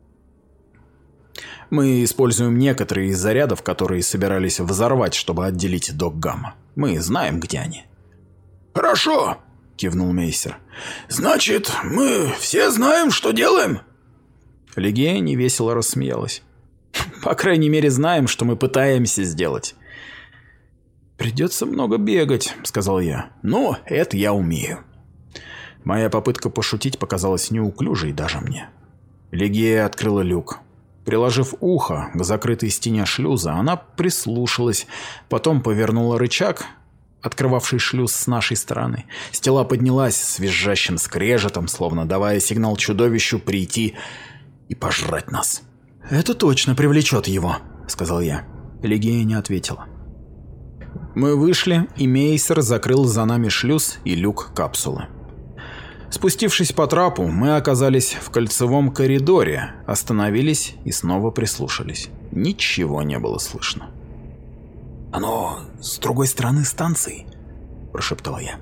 Мы используем некоторые из зарядов, которые собирались взорвать, чтобы отделить док Гамма. Мы знаем, где они. «Хорошо», — кивнул Мейсер. «Значит, мы все знаем, что делаем?» Лигея невесело рассмеялась. «По крайней мере, знаем, что мы пытаемся сделать». «Придется много бегать», — сказал я. «Ну, это я умею». Моя попытка пошутить показалась неуклюжей даже мне. Лигея открыла люк. Приложив ухо к закрытой стене шлюза, она прислушалась, потом повернула рычаг, открывавший шлюз с нашей стороны. Стела поднялась с визжащим скрежетом, словно давая сигнал чудовищу прийти и пожрать нас. «Это точно привлечет его», — сказал я. Лигея не ответила. Мы вышли, и Мейсер закрыл за нами шлюз и люк капсулы. Спустившись по трапу, мы оказались в кольцевом коридоре, остановились и снова прислушались. Ничего не было слышно. «Оно с другой стороны станции», – прошептал я.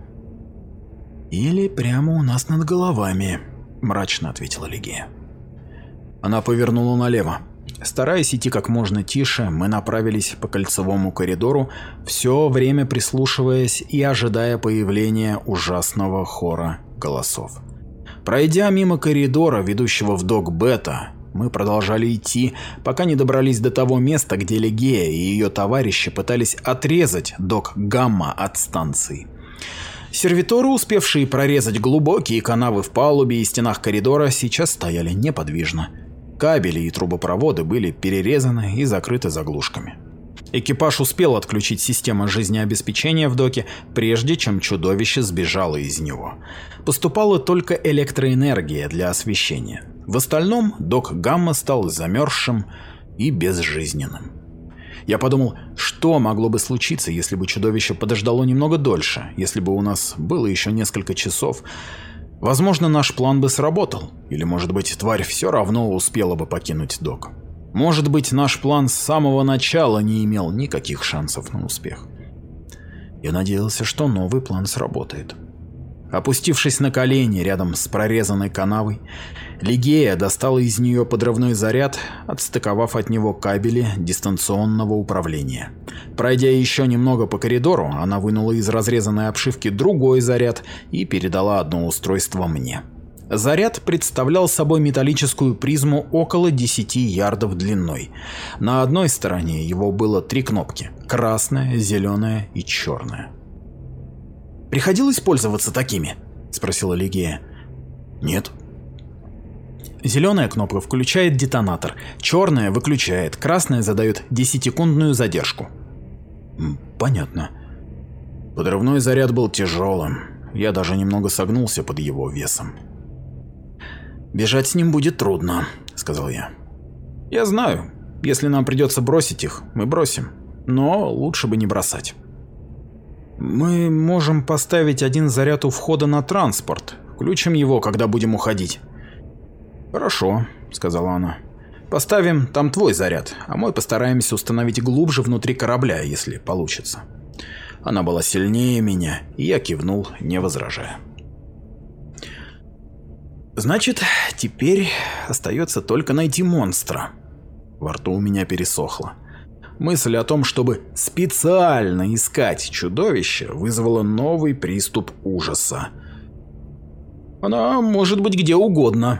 «Или прямо у нас над головами», – мрачно ответила Лигея. Она повернула налево. Стараясь идти как можно тише, мы направились по кольцевому коридору, все время прислушиваясь и ожидая появления ужасного хора голосов. Пройдя мимо коридора, ведущего в док Бета, мы продолжали идти, пока не добрались до того места, где Лигея и ее товарищи пытались отрезать док Гамма от станции. Сервиторы, успевшие прорезать глубокие канавы в палубе и стенах коридора, сейчас стояли неподвижно. Кабели и трубопроводы были перерезаны и закрыты заглушками. Экипаж успел отключить систему жизнеобеспечения в доке, прежде чем чудовище сбежало из него. Поступала только электроэнергия для освещения. В остальном док Гамма стал замерзшим и безжизненным. Я подумал, что могло бы случиться, если бы чудовище подождало немного дольше, если бы у нас было еще несколько часов. Возможно, наш план бы сработал, или, может быть, тварь все равно успела бы покинуть док. Может быть, наш план с самого начала не имел никаких шансов на успех. Я надеялся, что новый план сработает. Опустившись на колени рядом с прорезанной канавой, Лигея достала из нее подрывной заряд, отстыковав от него кабели дистанционного управления. Пройдя еще немного по коридору, она вынула из разрезанной обшивки другой заряд и передала одно устройство мне. Заряд представлял собой металлическую призму около десяти ярдов длиной. На одной стороне его было три кнопки – красная, зеленая и черная. «Приходилось пользоваться такими?» – спросила Лигея. «Нет». Зеленая кнопка включает детонатор, черная выключает, красная задает десятисекундную задержку. Понятно. Подрывной заряд был тяжелым, я даже немного согнулся под его весом. «Бежать с ним будет трудно», — сказал я. «Я знаю, если нам придется бросить их, мы бросим, но лучше бы не бросать». «Мы можем поставить один заряд у входа на транспорт, включим его, когда будем уходить». «Хорошо», — сказала она. «Поставим там твой заряд, а мой постараемся установить глубже внутри корабля, если получится». Она была сильнее меня, и я кивнул, не возражая. «Значит, теперь остается только найти монстра». Во рту у меня пересохло. Мысль о том, чтобы специально искать чудовище, вызвала новый приступ ужаса. Она может быть где угодно.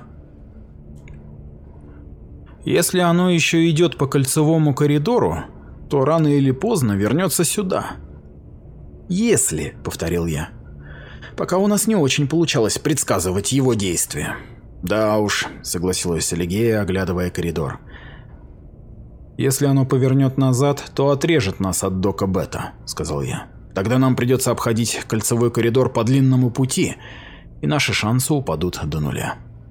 Если оно еще идет по кольцевому коридору, то рано или поздно вернется сюда. «Если», — повторил я. Пока у нас не очень получалось предсказывать его действия. «Да уж», — согласилась Лигея, оглядывая коридор. «Если оно повернет назад, то отрежет нас от дока Бета», — сказал я. «Тогда нам придется обходить кольцевой коридор по длинному пути, и наши шансы упадут до нуля».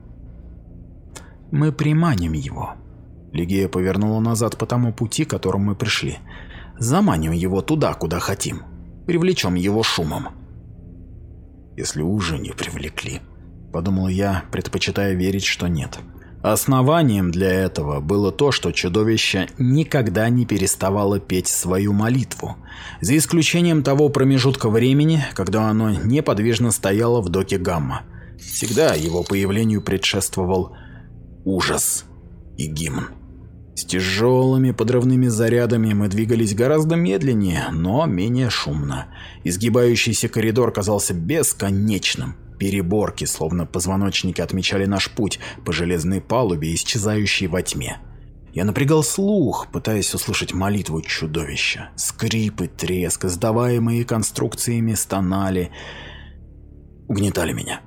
«Мы приманим его». Лигея повернула назад по тому пути, которым мы пришли. «Заманим его туда, куда хотим. Привлечем его шумом». «Если уже не привлекли», — подумал я, предпочитая верить, что нет. Основанием для этого было то, что чудовище никогда не переставало петь свою молитву, за исключением того промежутка времени, когда оно неподвижно стояло в доке Гамма. Всегда его появлению предшествовал ужас и гимн. С тяжелыми подрывными зарядами мы двигались гораздо медленнее, но менее шумно. Изгибающийся коридор казался бесконечным. Переборки, словно позвоночники, отмечали наш путь по железной палубе, исчезающей во тьме. Я напрягал слух, пытаясь услышать молитву чудовища. Скрипы, треск, издаваемые конструкциями стонали, угнетали меня.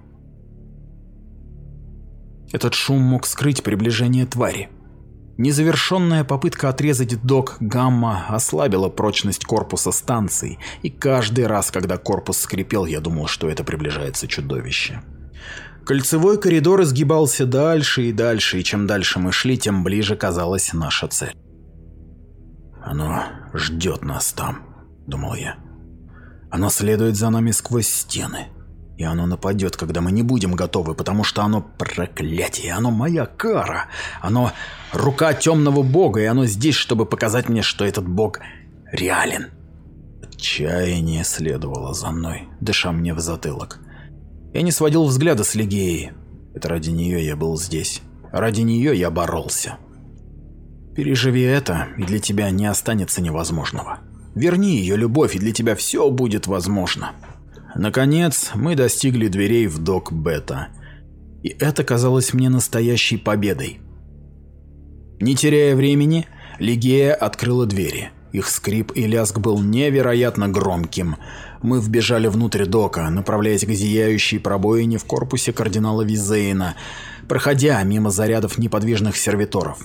Этот шум мог скрыть приближение твари. Незавершенная попытка отрезать док Гамма ослабила прочность корпуса станции, и каждый раз, когда корпус скрипел, я думал, что это приближается чудовище. Кольцевой коридор изгибался дальше и дальше, и чем дальше мы шли, тем ближе казалась наша цель. «Оно ждет нас там», — думал я. «Оно следует за нами сквозь стены. И оно нападет, когда мы не будем готовы, потому что оно проклятие, оно моя кара, оно рука темного бога, и оно здесь, чтобы показать мне, что этот бог реален». Отчаяние следовало за мной, дыша мне в затылок. Я не сводил взгляда с Лигеей. Это ради нее я был здесь. Ради нее я боролся. Переживи это, и для тебя не останется невозможного. Верни ее любовь, и для тебя все будет возможно. Наконец, мы достигли дверей в док Бета, и это казалось мне настоящей победой. Не теряя времени, Лигея открыла двери. Их скрип и лязг был невероятно громким. Мы вбежали внутрь дока, направляясь к зияющей пробоине в корпусе кардинала Визейна, проходя мимо зарядов неподвижных сервиторов.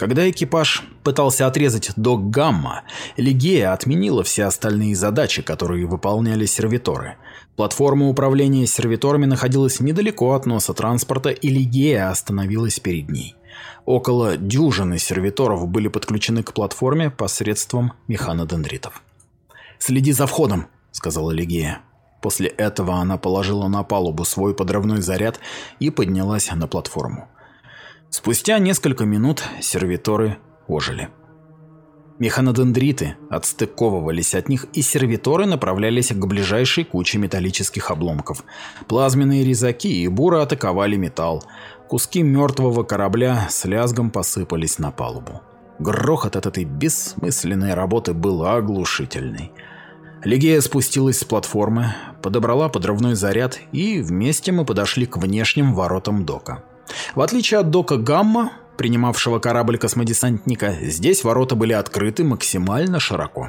Когда экипаж пытался отрезать док Гамма, Лигея отменила все остальные задачи, которые выполняли сервиторы. Платформа управления сервиторами находилась недалеко от носа транспорта, и Лигея остановилась перед ней. Около дюжины сервиторов были подключены к платформе посредством механодендритов. «Следи за входом», — сказала Лигея. После этого она положила на палубу свой подрывной заряд и поднялась на платформу. Спустя несколько минут сервиторы ожили. Механодендриты отстыковывались от них, и сервиторы направлялись к ближайшей куче металлических обломков. Плазменные резаки и буры атаковали металл. Куски мертвого корабля с лязгом посыпались на палубу. Грохот от этой бессмысленной работы был оглушительный. Лигея спустилась с платформы, подобрала подрывной заряд, и вместе мы подошли к внешним воротам дока. В отличие от дока Гамма, принимавшего корабль космодесантника, здесь ворота были открыты максимально широко.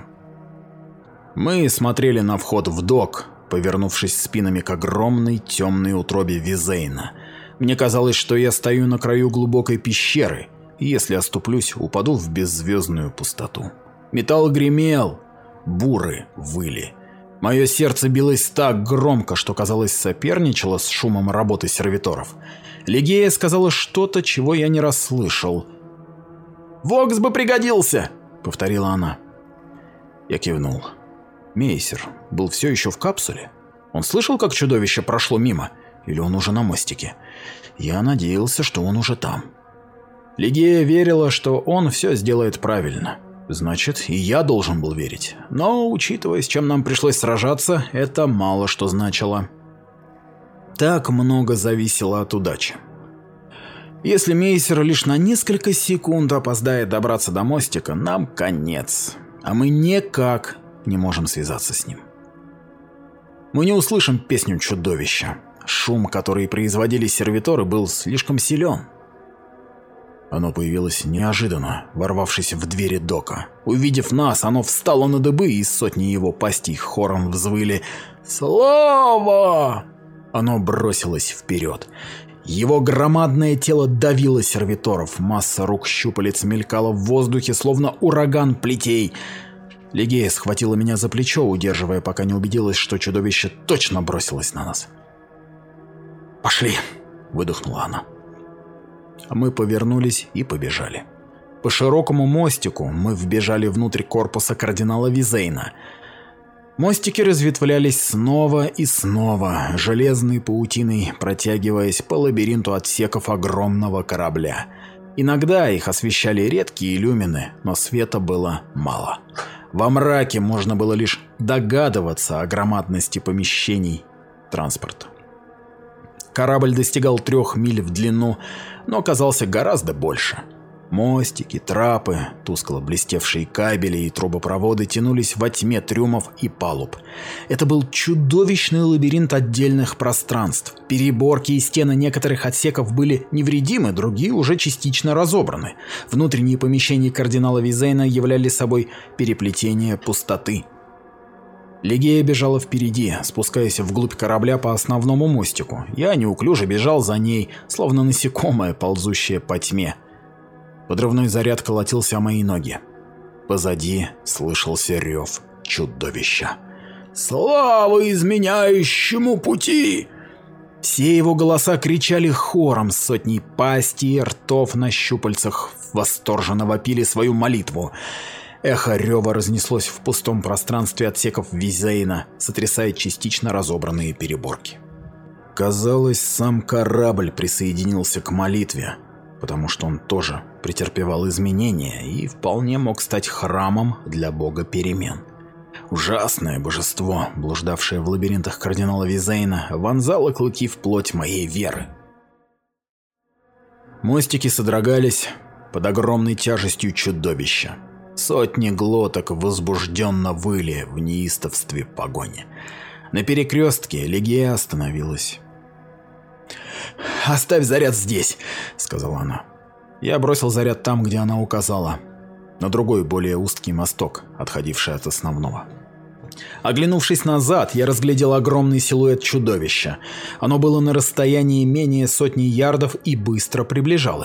Мы смотрели на вход в док, повернувшись спинами к огромной темной утробе Визейна. Мне казалось, что я стою на краю глубокой пещеры, и если оступлюсь, упаду в беззвездную пустоту. Металл гремел, буры выли. Мое сердце билось так громко, что, казалось, соперничало с шумом работы сервиторов. Лигея сказала что-то, чего я не расслышал. «Вокс бы пригодился!» — повторила она. Я кивнул. Мейсер был все еще в капсуле. Он слышал, как чудовище прошло мимо? Или он уже на мостике? Я надеялся, что он уже там. Лигея верила, что он все сделает правильно. Значит, и я должен был верить. Но, учитывая, с чем нам пришлось сражаться, это мало что значило. Так много зависело от удачи. Если Мейсер лишь на несколько секунд опоздает добраться до мостика, нам конец. А мы никак не можем связаться с ним. Мы не услышим песню чудовища. Шум, который производили сервиторы, был слишком силен. Оно появилось неожиданно, ворвавшись в двери дока. Увидев нас, оно встало на дыбы, и сотни его пастей хором взвыли «Слава!». Оно бросилось вперед. Его громадное тело давило сервиторов, масса рук-щупалец мелькала в воздухе, словно ураган плетей. Лигея схватила меня за плечо, удерживая, пока не убедилась, что чудовище точно бросилось на нас. «Пошли!» – выдохнула она. Мы повернулись и побежали. По широкому мостику мы вбежали внутрь корпуса кардинала Визейна. Мостики разветвлялись снова и снова, железной паутиной протягиваясь по лабиринту отсеков огромного корабля. Иногда их освещали редкие люмины, но света было мало. Во мраке можно было лишь догадываться о громадности помещений транспорта. Корабль достигал трех миль в длину, но казался гораздо больше. Мостики, трапы, тускло блестевшие кабели и трубопроводы тянулись во тьме трюмов и палуб. Это был чудовищный лабиринт отдельных пространств. Переборки и стены некоторых отсеков были невредимы, другие уже частично разобраны. Внутренние помещения кардинала Визейна являли собой переплетение пустоты. Лигея бежала впереди, спускаясь вглубь корабля по основному мостику. Я неуклюже бежал за ней, словно насекомое, ползущее по тьме. Подрывной заряд колотился о мои ноги. Позади слышался рев чудовища. «Слава изменяющему пути!» Все его голоса кричали хором, сотней пастей и ртов на щупальцах восторженно вопили свою молитву. Эхо рева разнеслось в пустом пространстве отсеков Визейна, сотрясая частично разобранные переборки. Казалось, сам корабль присоединился к молитве, потому что он тоже претерпевал изменения и вполне мог стать храмом для бога перемен. Ужасное божество, блуждавшее в лабиринтах кардинала Визейна, вонзало клыки в плоть моей веры. Мостики содрогались под огромной тяжестью чудовища. Сотни глоток возбужденно выли в неистовстве погони. На перекрестке Лигея остановилась. «Оставь заряд здесь», — сказала она. Я бросил заряд там, где она указала, на другой, более узкий мосток, отходивший от основного. Оглянувшись назад, я разглядел огромный силуэт чудовища. Оно было на расстоянии менее сотни ярдов и быстро приближалось.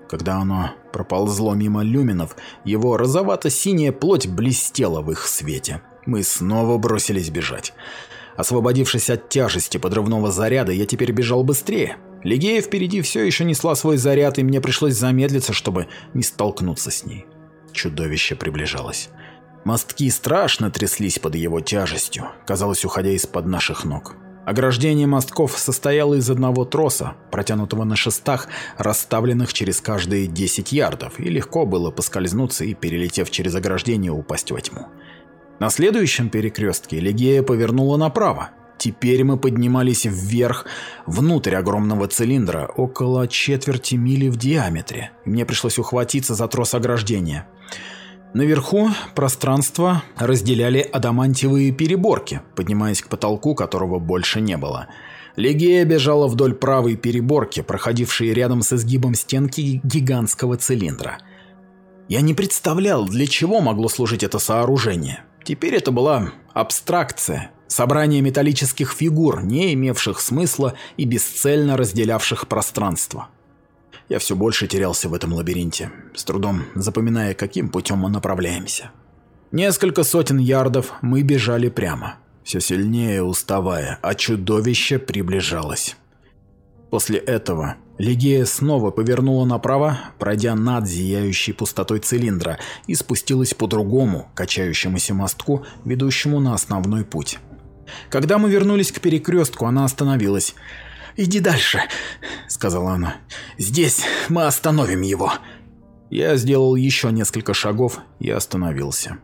Когда оно проползло мимо люминов, его розовато-синяя плоть блестела в их свете. Мы снова бросились бежать. Освободившись от тяжести подрывного заряда, я теперь бежал быстрее. Лигея впереди все еще несла свой заряд, и мне пришлось замедлиться, чтобы не столкнуться с ней. Чудовище приближалось. Мостки страшно тряслись под его тяжестью, казалось, уходя из-под наших ног. Ограждение мостков состояло из одного троса, протянутого на шестах, расставленных через каждые десять ярдов, и легко было поскользнуться и, перелетев через ограждение, упасть во тьму. На следующем перекрестке Лигея повернула направо. Теперь мы поднимались вверх, внутрь огромного цилиндра, около четверти мили в диаметре, и мне пришлось ухватиться за трос ограждения. Наверху пространство разделяли адамантиевые переборки, поднимаясь к потолку, которого больше не было. Лигея бежала вдоль правой переборки, проходившей рядом с изгибом стенки гигантского цилиндра. Я не представлял, для чего могло служить это сооружение. Теперь это была абстракция, собрание металлических фигур, не имевших смысла и бесцельно разделявших пространство. Я все больше терялся в этом лабиринте, с трудом запоминая, каким путем мы направляемся. Несколько сотен ярдов мы бежали прямо, все сильнее уставая, а чудовище приближалось. После этого Лигея снова повернула направо, пройдя над зияющей пустотой цилиндра, и спустилась по другому, качающемуся мостку, ведущему на основной путь. Когда мы вернулись к перекрестку, она остановилась. «Иди дальше», — сказала она. «Здесь мы остановим его». Я сделал еще несколько шагов и остановился.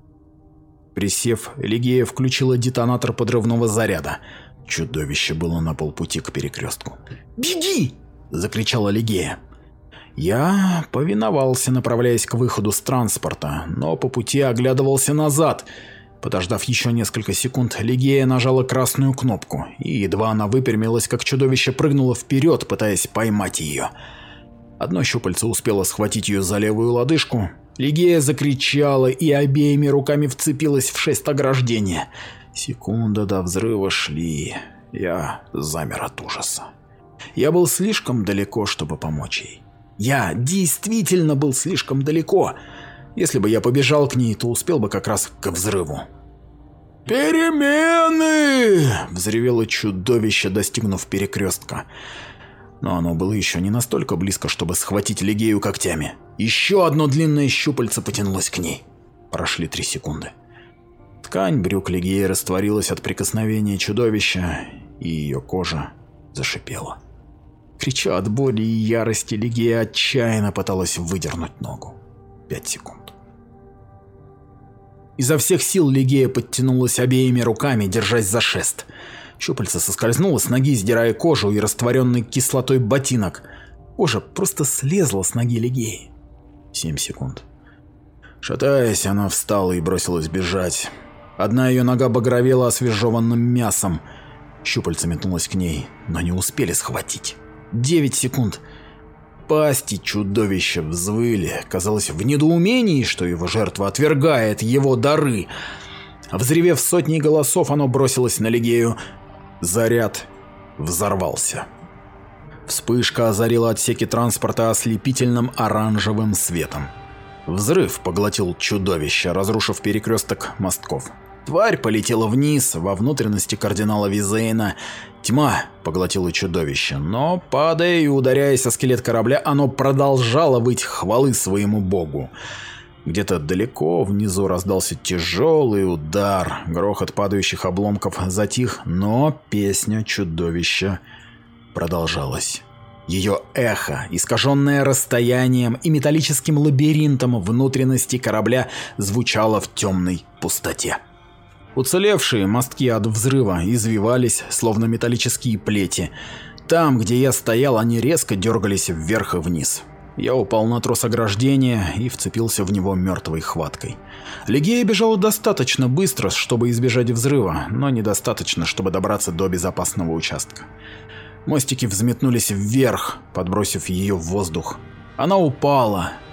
Присев, Лигея включила детонатор подрывного заряда. Чудовище было на полпути к перекрестку. «Беги!» — закричала Лигея. Я повиновался, направляясь к выходу с транспорта, но по пути оглядывался назад. Подождав еще несколько секунд, Лигея нажала красную кнопку, и едва она выпрямилась, как чудовище прыгнуло вперед, пытаясь поймать ее. Одно щупальце успело схватить ее за левую лодыжку. Лигея закричала и обеими руками вцепилась в шест ограждения. Секунда до взрыва шли. Я замер от ужаса. Я был слишком далеко, чтобы помочь ей. Я действительно был слишком далеко. Если бы я побежал к ней, то успел бы как раз к взрыву. «Перемены!» – взревело чудовище, достигнув перекрестка. Но оно было еще не настолько близко, чтобы схватить Лигею когтями. Еще одно длинное щупальце потянулось к ней. Прошли три секунды. Ткань брюк Лигеи растворилась от прикосновения чудовища, и ее кожа зашипела. Крича от боли и ярости, Лигея отчаянно пыталась выдернуть ногу. Пять секунд. Изо всех сил Лигея подтянулась обеими руками, держась за шест. Щупальце соскользнуло с ноги, сдирая кожу и растворенный кислотой ботинок. Кожа просто слезла с ноги Лигеи. Семь секунд. Шатаясь, она встала и бросилась бежать. Одна ее нога багровела освежеванным мясом. Щупальце метнулось к ней, но не успели схватить. Девять секунд. Пасти чудовища взвыли, казалось, в недоумении, что его жертва отвергает его дары. Взревев сотней голосов, оно бросилось на Лигею. Заряд взорвался. Вспышка озарила отсеки транспорта ослепительным оранжевым светом. Взрыв поглотил чудовище, разрушив перекресток мостков. Тварь полетела вниз, во внутренности кардинала Визейна. Тьма поглотила чудовище, но, падая и ударяясь о скелет корабля, оно продолжало выть хвалы своему богу. Где-то далеко внизу раздался тяжелый удар, грохот падающих обломков затих, но песня чудовища продолжалась. Ее эхо, искаженное расстоянием и металлическим лабиринтом внутренности корабля, звучало в темной пустоте. Уцелевшие мостки от взрыва извивались, словно металлические плети. Там, где я стоял, они резко дергались вверх и вниз. Я упал на трос ограждения и вцепился в него мертвой хваткой. Лигея бежала достаточно быстро, чтобы избежать взрыва, но недостаточно, чтобы добраться до безопасного участка. Мостики взметнулись вверх, подбросив ее в воздух. Она упала,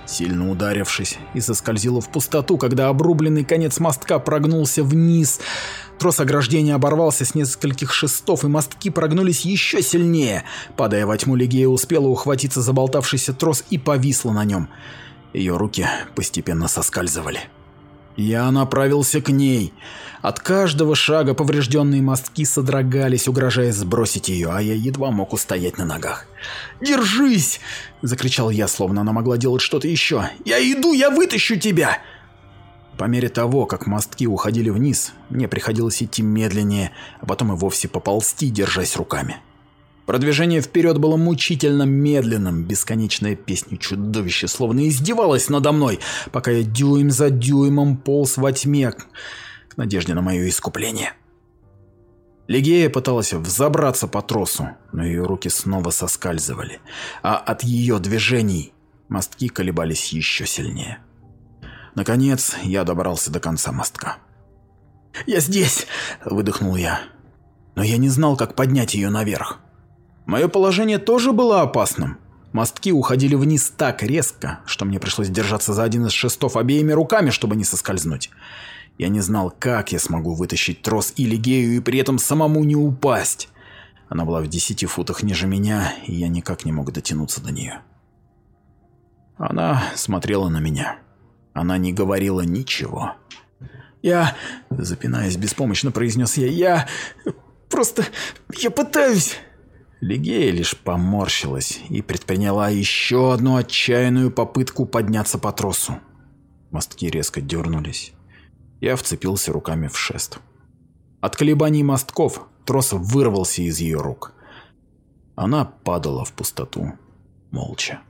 сильно ударившись, и соскользила в пустоту, когда обрубленный конец мостка прогнулся вниз. Трос ограждения оборвался с нескольких шестов, и мостки прогнулись еще сильнее. Падая во тьму, Лигея успела ухватиться за болтавшийся трос и повисла на нем. Ее руки постепенно соскальзывали. Я направился к ней. От каждого шага поврежденные мостки содрогались, угрожая сбросить ее, а я едва мог устоять на ногах. «Держись!» – закричал я, словно она могла делать что-то еще. «Я иду, я вытащу тебя!» По мере того, как мостки уходили вниз, мне приходилось идти медленнее, а потом и вовсе поползти, держась руками. Продвижение вперед было мучительно медленным, бесконечная песня чудовища словно издевалась надо мной, пока я дюйм за дюймом полз во тьме к надежде на мое искупление. Лигея пыталась взобраться по тросу, но ее руки снова соскальзывали, а от ее движений мостки колебались еще сильнее. Наконец я добрался до конца мостка. «Я здесь!» – выдохнул я. Но я не знал, как поднять ее наверх. Мое положение тоже было опасным. Мостки уходили вниз так резко, что мне пришлось держаться за один из шестов обеими руками, чтобы не соскользнуть. Я не знал, как я смогу вытащить трос и Лигею и при этом самому не упасть. Она была в десяти футах ниже меня, и я никак не мог дотянуться до нее. Она смотрела на меня. Она не говорила ничего. «Я...» – запинаясь, беспомощно произнес я. «Я... просто... я пытаюсь...» Лигея лишь поморщилась и предприняла еще одну отчаянную попытку подняться по тросу. Мостки резко дернулись. Я вцепился руками в шест. От колебаний мостков трос вырвался из ее рук. Она падала в пустоту, молча.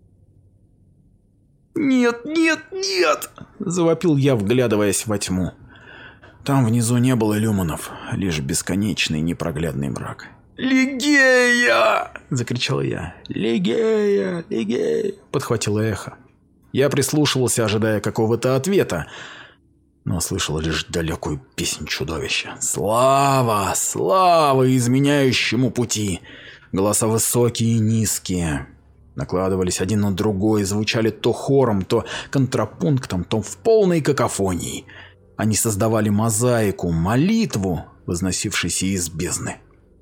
«Нет, нет, нет!» – завопил я, вглядываясь во тьму. Там внизу не было люминов, лишь бесконечный непроглядный мрак. «Лигея!» – закричал я. «Лигея! Лигея!» – подхватило эхо. Я прислушивался, ожидая какого-то ответа, но слышал лишь далекую песнь чудовища. «Слава! Слава изменяющему пути!» Голоса высокие и низкие накладывались один на другой, звучали то хором, то контрапунктом, то в полной какофонии. Они создавали мозаику, молитву, возносившуюся из бездны.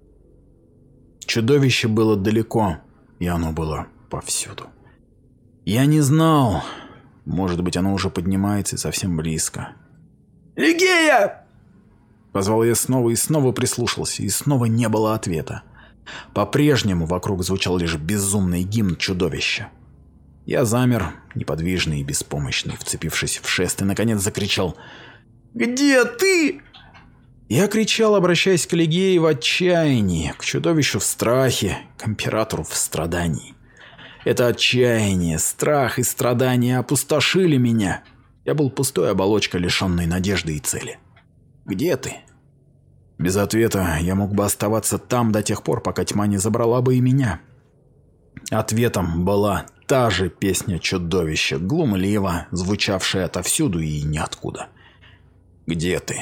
Чудовище было далеко, и оно было повсюду. Я не знал, может быть, оно уже поднимается и совсем близко. «Лигея!» Позвал я снова и снова прислушался, и снова не было ответа. По-прежнему вокруг звучал лишь безумный гимн чудовища. Я замер, неподвижный и беспомощный, вцепившись в шест, и наконец закричал: «Где ты?» Я кричал, обращаясь к Лигее в отчаянии, к чудовищу в страхе, к императору в страдании. Это отчаяние, страх и страдания опустошили меня. Я был пустой оболочкой, лишенной надежды и цели. «Где ты?» Без ответа я мог бы оставаться там до тех пор, пока тьма не забрала бы и меня. Ответом была та же песня чудовища, глумливо звучавшая отовсюду и ниоткуда. «Где ты?»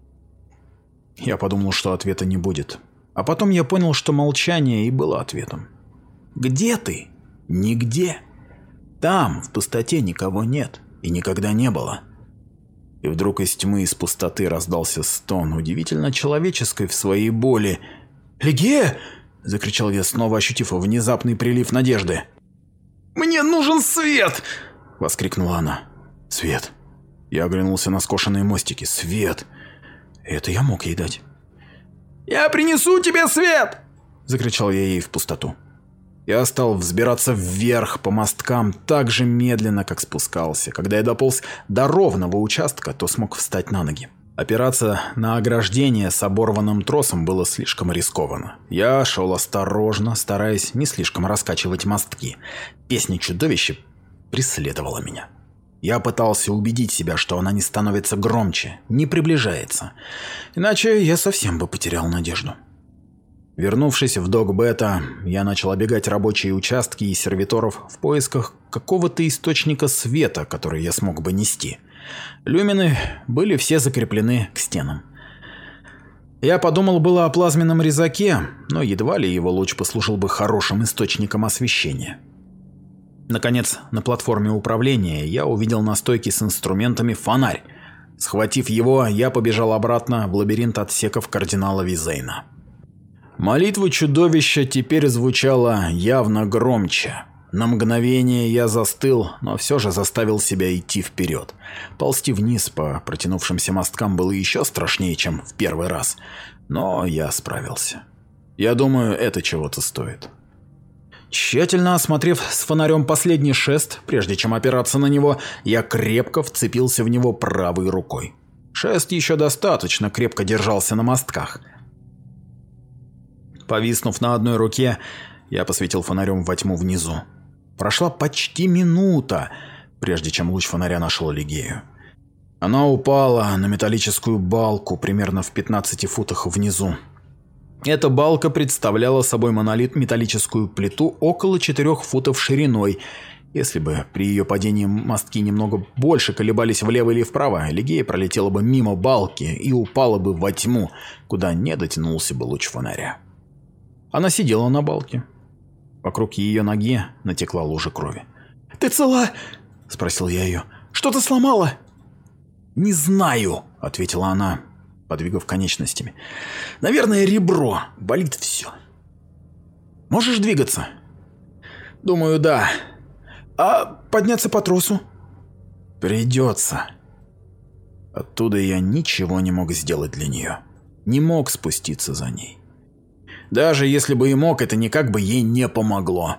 Я подумал, что ответа не будет. А потом я понял, что молчание и было ответом. «Где ты?» «Нигде. Там, в пустоте, никого нет и никогда не было». И вдруг из тьмы, из пустоты раздался стон, удивительно человеческой в своей боли. «Лигея!» – закричал я, снова ощутив внезапный прилив надежды. «Мне нужен свет!» – воскликнула она. «Свет!» Я оглянулся на скошенные мостики. «Свет!» Это я мог ей дать. «Я принесу тебе свет!» – закричал я ей в пустоту. Я стал взбираться вверх по мосткам так же медленно, как спускался. Когда я дополз до ровного участка, то смог встать на ноги. Опираться на ограждение с оборванным тросом было слишком рискованно. Я шел осторожно, стараясь не слишком раскачивать мостки. Песня чудовища преследовала меня. Я пытался убедить себя, что она не становится громче, не приближается. Иначе я совсем бы потерял надежду. Вернувшись в Док-Бета, я начал обегать рабочие участки и сервиторов в поисках какого-то источника света, который я смог бы нести. Люмины были все закреплены к стенам. Я подумал было о плазменном резаке, но едва ли его луч послужил бы хорошим источником освещения. Наконец, на платформе управления я увидел на стойке с инструментами фонарь. Схватив его, я побежал обратно в лабиринт отсеков кардинала Визейна. Молитва чудовища теперь звучала явно громче. На мгновение я застыл, но все же заставил себя идти вперед. Ползти вниз по протянувшимся мосткам было еще страшнее, чем в первый раз, но я справился. Я думаю, это чего-то стоит. Тщательно осмотрев с фонарем последний шест, прежде чем опираться на него, я крепко вцепился в него правой рукой. Шест еще достаточно крепко держался на мостках. Повиснув на одной руке, я посветил фонарем во тьму внизу. Прошла почти минута, прежде чем луч фонаря нашел Лигею. Она упала на металлическую балку примерно в пятнадцати футах внизу. Эта балка представляла собой монолит-металлическую плиту около четырёх футов шириной. Если бы при ее падении мостки немного больше колебались влево или вправо, Лигея пролетела бы мимо балки и упала бы во тьму, куда не дотянулся бы луч фонаря. Она сидела на балке. Вокруг ее ноги натекла лужа крови. «Ты цела?» – спросил я ее. «Что ты сломала?» «Не знаю», – ответила она, подвигав конечностями. «Наверное, ребро. Болит все». «Можешь двигаться?» «Думаю, да. А подняться по тросу?» «Придется». Оттуда я ничего не мог сделать для нее. Не мог спуститься за ней. Даже если бы и мог, это никак бы ей не помогло.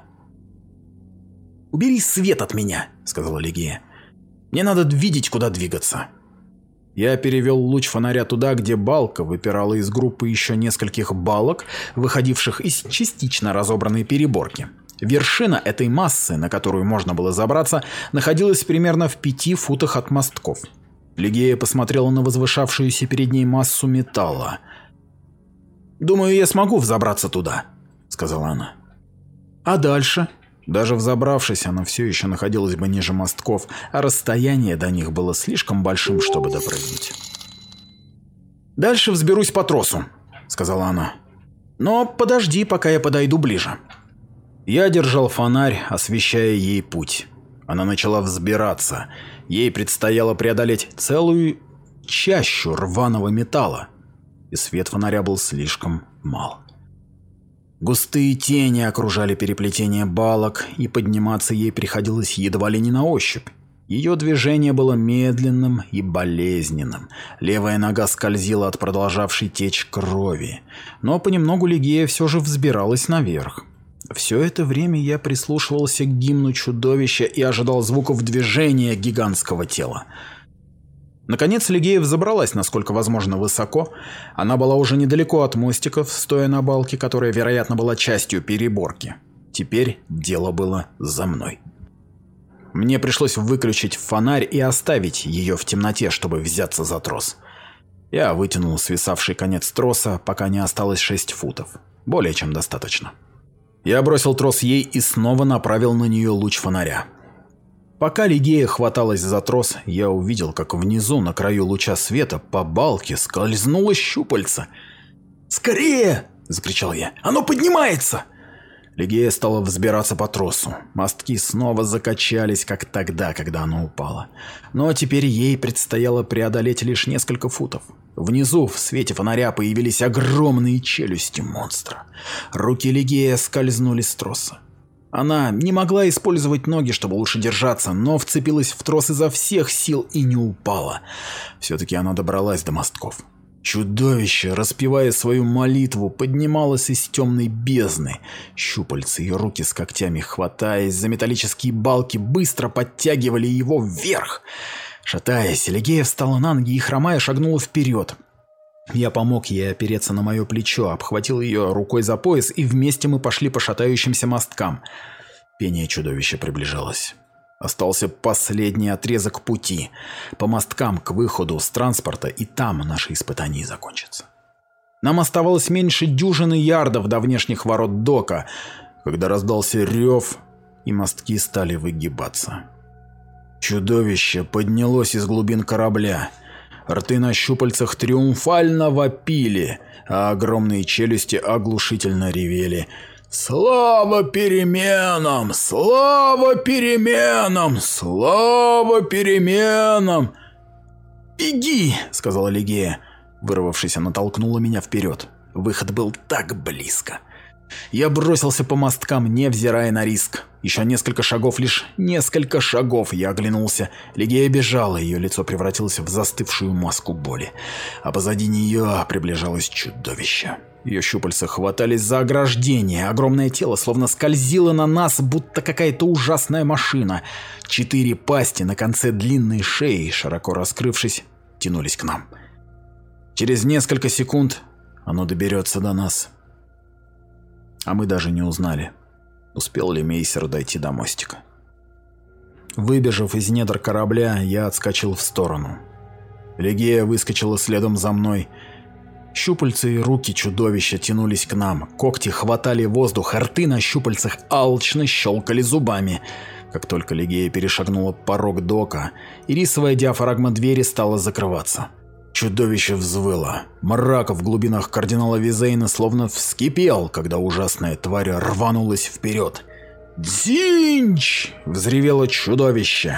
«Убери свет от меня», — сказала Лигея. «Мне надо видеть, куда двигаться». Я перевел луч фонаря туда, где балка выпирала из группы еще нескольких балок, выходивших из частично разобранной переборки. Вершина этой массы, на которую можно было забраться, находилась примерно в пяти футах от мостков. Лигея посмотрела на возвышавшуюся перед ней массу металла. «Думаю, я смогу взобраться туда», — сказала она. «А дальше?» Даже взобравшись, она все еще находилась бы ниже мостков, а расстояние до них было слишком большим, чтобы допрыгнуть. «Дальше взберусь по тросу», — сказала она. «Но подожди, пока я подойду ближе». Я держал фонарь, освещая ей путь. Она начала взбираться. Ей предстояло преодолеть целую чащу рваного металла. И свет фонаря был слишком мал. Густые тени окружали переплетение балок, и подниматься ей приходилось едва ли не на ощупь. Ее движение было медленным и болезненным. Левая нога скользила от продолжавшей течь крови. Но понемногу Лигея все же взбиралась наверх. Все это время я прислушивался к гимну чудовища и ожидал звуков движения гигантского тела. Наконец Лигея взобралась, насколько возможно, высоко. Она была уже недалеко от мостиков, стоя на балке, которая, вероятно, была частью переборки. Теперь дело было за мной. Мне пришлось выключить фонарь и оставить ее в темноте, чтобы взяться за трос. Я вытянул свисавший конец троса, пока не осталось шесть футов. Более чем достаточно. Я бросил трос ей и снова направил на нее луч фонаря. Пока Лигея хваталась за трос, я увидел, как внизу, на краю луча света, по балке скользнуло щупальце. «Скорее!» – закричал я. «Оно поднимается!» Лигея стала взбираться по тросу. Мостки снова закачались, как тогда, когда оно упало. Но теперь ей предстояло преодолеть лишь несколько футов. Внизу, в свете фонаря, появились огромные челюсти монстра. Руки Лигея скользнули с троса. Она не могла использовать ноги, чтобы лучше держаться, но вцепилась в трос изо всех сил и не упала. Все-таки она добралась до мостков. Чудовище, распевая свою молитву, поднималось из темной бездны. Щупальцы и руки с когтями, хватаясь за металлические балки, быстро подтягивали его вверх. Шатаясь, Лигея встала на ноги и, хромая, шагнула вперед. Я помог ей опереться на мое плечо, обхватил ее рукой за пояс, и вместе мы пошли по шатающимся мосткам. Пение чудовища приближалось. Остался последний отрезок пути. По мосткам к выходу с транспорта, и там наши испытания закончатся. Нам оставалось меньше дюжины ярдов до внешних ворот дока, когда раздался рев, и мостки стали выгибаться. Чудовище поднялось из глубин корабля. Рты на щупальцах триумфально вопили, а огромные челюсти оглушительно ревели. «Слава переменам! Слава переменам! Слава переменам!» «Беги!» — сказала Лигея. Вырвавшись, она толкнула меня вперед. Выход был так близко. Я бросился по мосткам, невзирая на риск. Еще несколько шагов, лишь несколько шагов. Я оглянулся. Лигея бежала, ее лицо превратилось в застывшую маску боли. А позади нее приближалось чудовище. Ее щупальца хватались за ограждение. Огромное тело словно скользило на нас, будто какая-то ужасная машина. Четыре пасти на конце длинной шеи, широко раскрывшись, тянулись к нам. Через несколько секунд оно доберется до нас. А мы даже не узнали, успел ли Мейсер дойти до мостика. Выбежав из недр корабля, я отскочил в сторону. Лигея выскочила следом за мной. Щупальца и руки чудовища тянулись к нам. Когти хватали воздух, рты на щупальцах алчно щелкали зубами. Как только Лигея перешагнула порог дока, ирисовая диафрагма двери стала закрываться. Чудовище взвыло. Мрак в глубинах кардинала Визейна словно вскипел, когда ужасная тварь рванулась вперед. «Дзинч!» — взревело чудовище.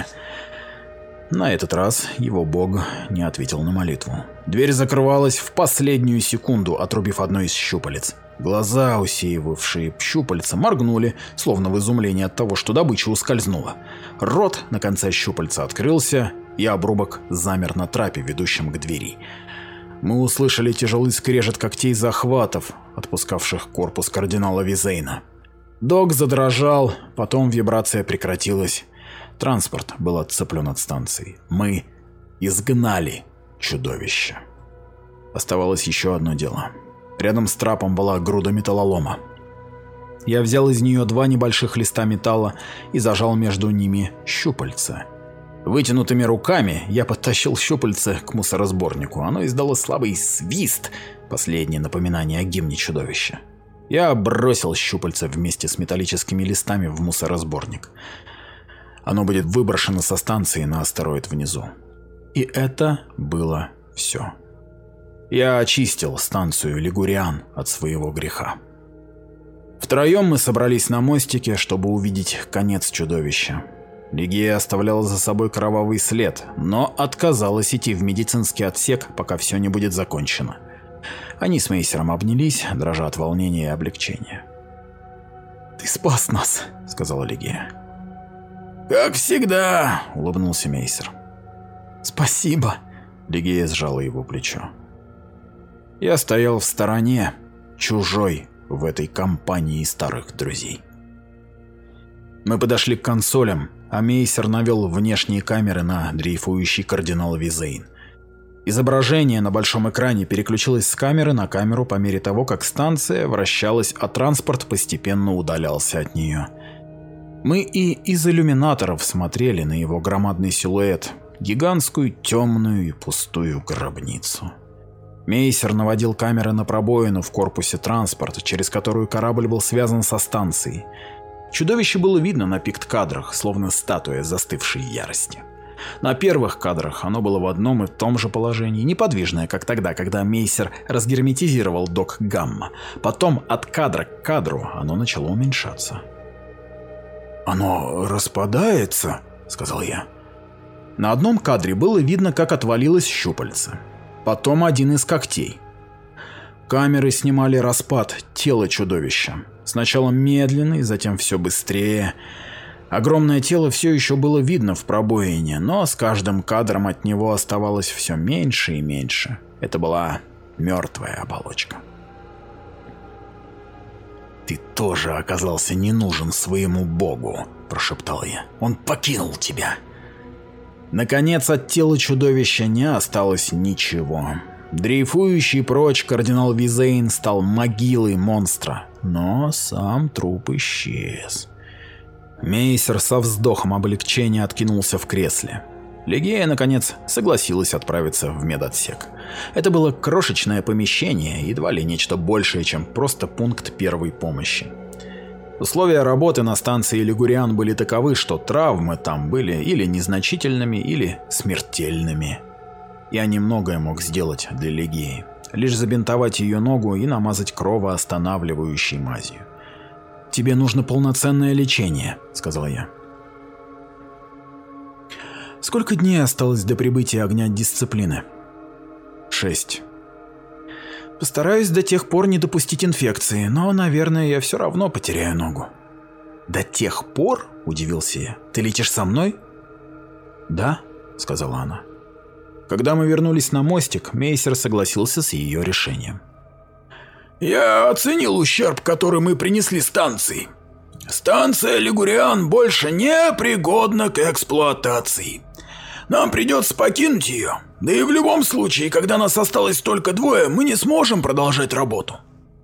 На этот раз его бог не ответил на молитву. Дверь закрывалась в последнюю секунду, отрубив одно из щупалец. Глаза, усеивавшие щупальца, моргнули, словно в изумлении от того, что добыча ускользнула. Рот на конце щупальца открылся, и обрубок замер на трапе, ведущем к двери. Мы услышали тяжелый скрежет когтей захватов, отпускавших корпус кардинала Визейна. Док задрожал, потом вибрация прекратилась. Транспорт был отцеплен от станции. Мы изгнали чудовище. Оставалось еще одно дело. Рядом с трапом была груда металлолома. Я взял из нее два небольших листа металла и зажал между ними щупальца. Вытянутыми руками я подтащил щупальце к мусоросборнику. Оно издало слабый свист, последнее напоминание о гимне чудовища. Я бросил щупальце вместе с металлическими листами в мусоросборник. Оно будет выброшено со станции на астероид внизу. И это было все. Я очистил станцию Лигуриан от своего греха. Втроем мы собрались на мостике, чтобы увидеть конец чудовища. Лигея оставляла за собой кровавый след, но отказалась идти в медицинский отсек, пока все не будет закончено. Они с Мейсером обнялись, дрожа от волнения и облегчения. «Ты спас нас», — сказала Лигея. «Как всегда», — улыбнулся Мейсер. «Спасибо», — Лигея сжала его плечо. Я стоял в стороне, чужой в этой компании старых друзей. Мы подошли к консолям, а Мейсер навел внешние камеры на дрейфующий кардинал Визейн. Изображение на большом экране переключилось с камеры на камеру по мере того, как станция вращалась, а транспорт постепенно удалялся от нее. Мы и из иллюминаторов смотрели на его громадный силуэт, гигантскую темную и пустую гробницу. Мейсер наводил камеры на пробоину в корпусе транспорта, через которую корабль был связан со станцией. Чудовище было видно на пикт-кадрах, словно статуя застывшей ярости. На первых кадрах оно было в одном и том же положении, неподвижное, как тогда, когда Мейсер разгерметизировал док Гамма. Потом от кадра к кадру оно начало уменьшаться. «Оно распадается», — сказал я. На одном кадре было видно, как отвалилось щупальце. Потом один из когтей. Камеры снимали распад тела чудовища. Сначала медленный, затем все быстрее. Огромное тело все еще было видно в пробоине, но с каждым кадром от него оставалось все меньше и меньше. Это была мертвая оболочка. «Ты тоже оказался не нужен своему богу», – прошептал я. «Он покинул тебя». Наконец, от тела чудовища не осталось ничего. Дрейфующий прочь кардинал Визейн стал могилой монстра, но сам труп исчез. Мейсер со вздохом облегчения откинулся в кресле. Лигея, наконец, согласилась отправиться в медотсек. Это было крошечное помещение, едва ли нечто большее, чем просто пункт первой помощи. Условия работы на станции Лигуриан были таковы, что травмы там были или незначительными, или смертельными. Я немногое мог сделать для Лигеи. Лишь забинтовать ее ногу и намазать кровоостанавливающей мазью. «Тебе нужно полноценное лечение», — сказал я. «Сколько дней осталось до прибытия огня дисциплины?» «Шесть». «Постараюсь до тех пор не допустить инфекции, но, наверное, я все равно потеряю ногу». «До тех пор?» – удивился я. «Ты летишь со мной?» «Да», – сказала она. Когда мы вернулись на мостик, Мейсер согласился с ее решением. «Я оценил ущерб, который мы принесли станции. Станция Лигуриан больше не пригодна к эксплуатации. Нам придется покинуть ее. Да и в любом случае, когда нас осталось только двое, мы не сможем продолжать работу».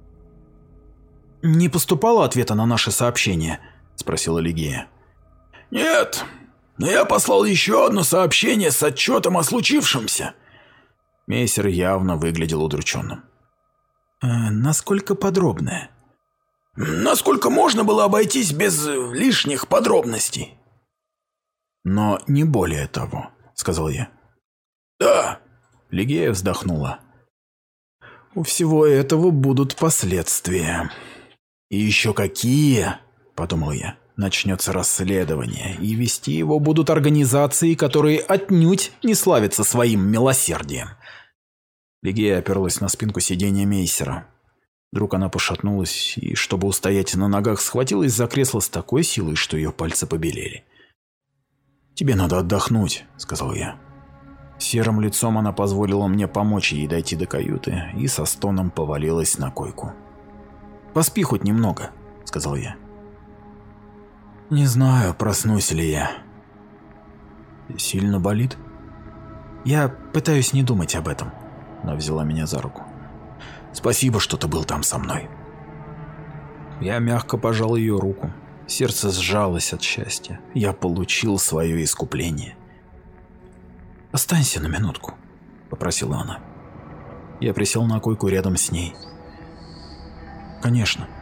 «Не поступало ответа на наши сообщения?» – спросила Лигея. «Нет, но я послал еще одно сообщение с отчетом о случившемся». Мейсер явно выглядел удрученным. «Э, насколько подробное?» «Насколько можно было обойтись без лишних подробностей». «Но не более того», – сказал я. «Да». Лигея вздохнула. «У всего этого будут последствия». «И еще какие?» – подумал я. «Начнется расследование, и вести его будут организации, которые отнюдь не славятся своим милосердием». Лигея оперлась на спинку сиденья Мейсера. Вдруг она пошатнулась и, чтобы устоять на ногах, схватилась за кресло с такой силой, что ее пальцы побелели. «Тебе надо отдохнуть», – сказал я. Серым лицом она позволила мне помочь ей дойти до каюты и со стоном повалилась на койку. «Поспи хоть немного», – сказал я. «Не знаю, проснусь ли я». «Сильно болит?» «Я пытаюсь не думать об этом», – она взяла меня за руку. «Спасибо, что ты был там со мной». Я мягко пожал ее руку. Сердце сжалось от счастья. Я получил свое искупление. «Останься на минутку», – попросила она. Я присел на койку рядом с ней. «Конечно».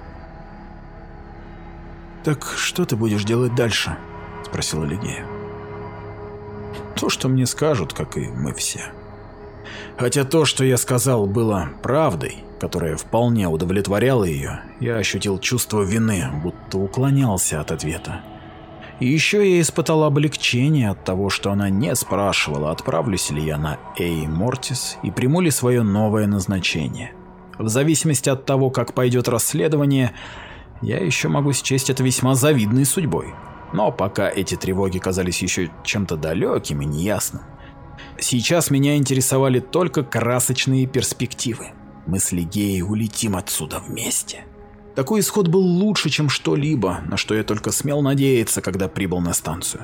«Так что ты будешь делать дальше?» – спросила Лигея. «То, что мне скажут, как и мы все». Хотя то, что я сказал, было правдой, которая вполне удовлетворяла ее, я ощутил чувство вины, будто уклонялся от ответа. И еще я испытал облегчение от того, что она не спрашивала, отправлюсь ли я на Эй Мортис и приму ли свое новое назначение. В зависимости от того, как пойдет расследование, я еще могу счесть это весьма завидной судьбой. Но пока эти тревоги казались еще чем-то далеким и неясным. Сейчас меня интересовали только красочные перспективы. Мы с Лигеей улетим отсюда вместе. Такой исход был лучше, чем что-либо, на что я только смел надеяться, когда прибыл на станцию.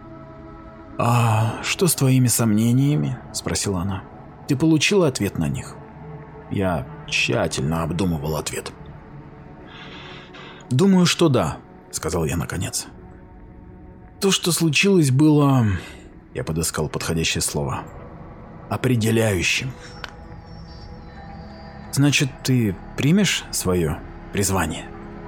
«А что с твоими сомнениями?» – спросила она. «Ты получила ответ на них?» Я тщательно обдумывал ответ. «Думаю, что да», – сказал я наконец. «То, что случилось, было...» Я подыскал подходящее слово. «Определяющим». «Значит, ты примешь свое призвание?»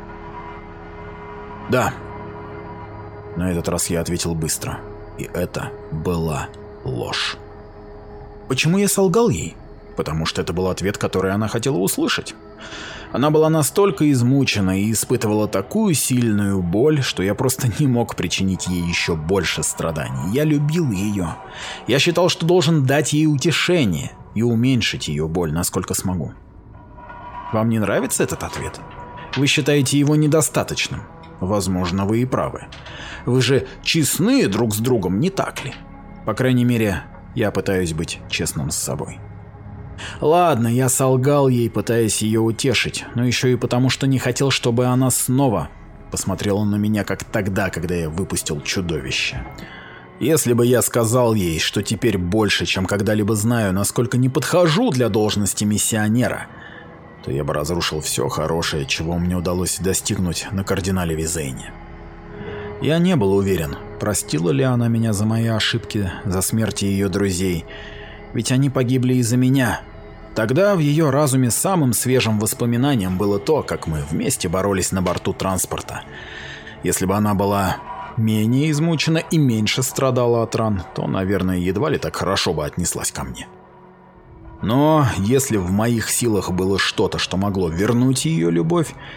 «Да». На этот раз я ответил быстро. И это была ложь. Почему я солгал ей? Потому что это был ответ, который она хотела услышать. Она была настолько измучена и испытывала такую сильную боль, что я просто не мог причинить ей еще больше страданий. Я любил ее. Я считал, что должен дать ей утешение и уменьшить ее боль, насколько смогу. Вам не нравится этот ответ? Вы считаете его недостаточным? Возможно, вы и правы. Вы же честны друг с другом, не так ли? По крайней мере, я пытаюсь быть честным с собой. Ладно, я солгал ей, пытаясь ее утешить, но еще и потому, что не хотел, чтобы она снова посмотрела на меня, как тогда, когда я выпустил чудовище. Если бы я сказал ей, что теперь больше, чем когда-либо знаю, насколько не подхожу для должности миссионера, то я бы разрушил все хорошее, чего мне удалось достигнуть на кардинале Визейне. Я не был уверен, простила ли она меня за мои ошибки, за смерти ее друзей, ведь они погибли из-за меня. Тогда в ее разуме самым свежим воспоминанием было то, как мы вместе боролись на борту транспорта. Если бы она была менее измучена и меньше страдала от ран, то, наверное, едва ли так хорошо бы отнеслась ко мне. Но если в моих силах было что-то, что могло вернуть ее любовь, то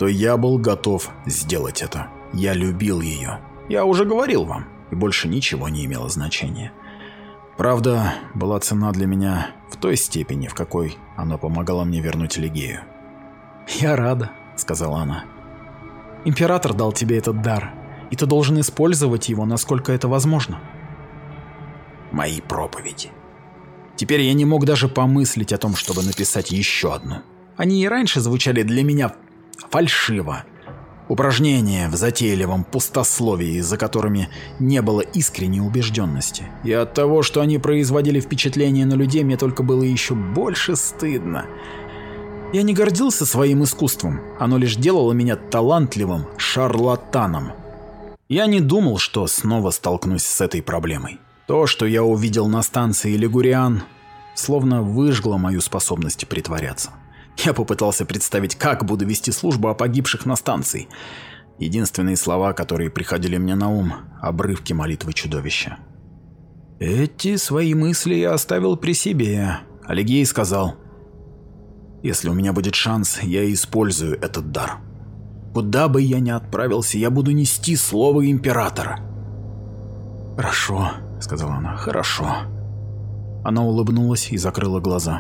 то я был готов сделать это. Я любил ее. Я уже говорил вам, и больше ничего не имело значения. Правда, была цена для меня в той степени, в какой она помогала мне вернуть Лигею. «Я рада», — сказала она. «Император дал тебе этот дар, и ты должен использовать его, насколько это возможно». Мои проповеди. Теперь я не мог даже помыслить о том, чтобы написать еще одну. Они и раньше звучали для меня фальшиво. Упражнения в затейливом пустословии, за которыми не было искренней убежденности. И от того, что они производили впечатление на людей, мне только было еще больше стыдно. Я не гордился своим искусством, оно лишь делало меня талантливым шарлатаном. Я не думал, что снова столкнусь с этой проблемой. То, что я увидел на станции Лигуриан, словно выжгло мою способность притворяться. Я попытался представить, как буду вести службу о погибших на станции. Единственные слова, которые приходили мне на ум – обрывки молитвы чудовища. Эти свои мысли я оставил при себе. Алигей сказал: «Если у меня будет шанс, я использую этот дар. Куда бы я ни отправился, я буду нести слово императора». «Хорошо», — сказала она, — «хорошо». Она улыбнулась и закрыла глаза.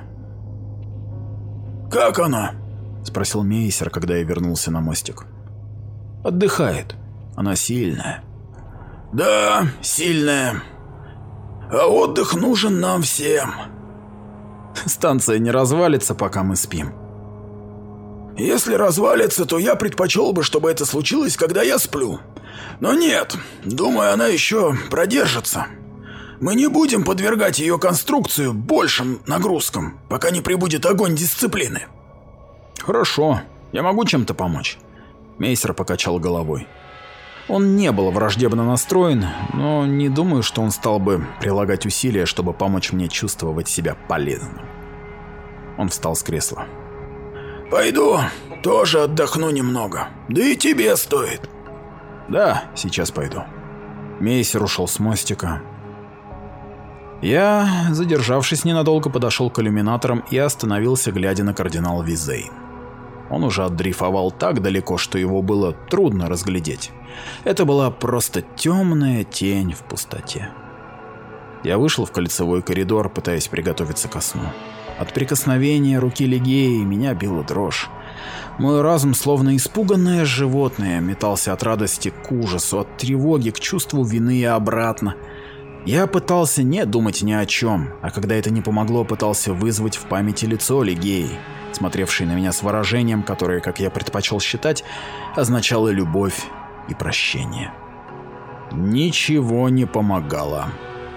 «Как она?» — спросил Мейсер, когда я вернулся на мостик. «Отдыхает. Она сильная». «Да, сильная. А отдых нужен нам всем». «Станция не развалится, пока мы спим». «Если развалится, то я предпочел бы, чтобы это случилось, когда я сплю. Но нет, думаю, она еще продержится. Мы не будем подвергать ее конструкцию большим нагрузкам, пока не прибудет огонь дисциплины». «Хорошо, я могу чем-то помочь?» Мейсер покачал головой. Он не был враждебно настроен, но не думаю, что он стал бы прилагать усилия, чтобы помочь мне чувствовать себя полезным. Он встал с кресла. «Пойду, тоже отдохну немного. Да и тебе стоит». «Да, сейчас пойду». Мейсер ушел с мостика. Я, задержавшись ненадолго, подошел к иллюминаторам и остановился, глядя на кардинал Визей. Он уже отдрейфовал так далеко, что его было трудно разглядеть. Это была просто темная тень в пустоте. Я вышел в кольцевой коридор, пытаясь приготовиться ко сну. От прикосновения руки Лигеи меня била дрожь. Мой разум, словно испуганное животное, метался от радости к ужасу, от тревоги к чувству вины и обратно. Я пытался не думать ни о чем, а когда это не помогло, пытался вызвать в памяти лицо Лигеи, смотревшей на меня с выражением, которое, как я предпочел считать, означало любовь и прощение. Ничего не помогало.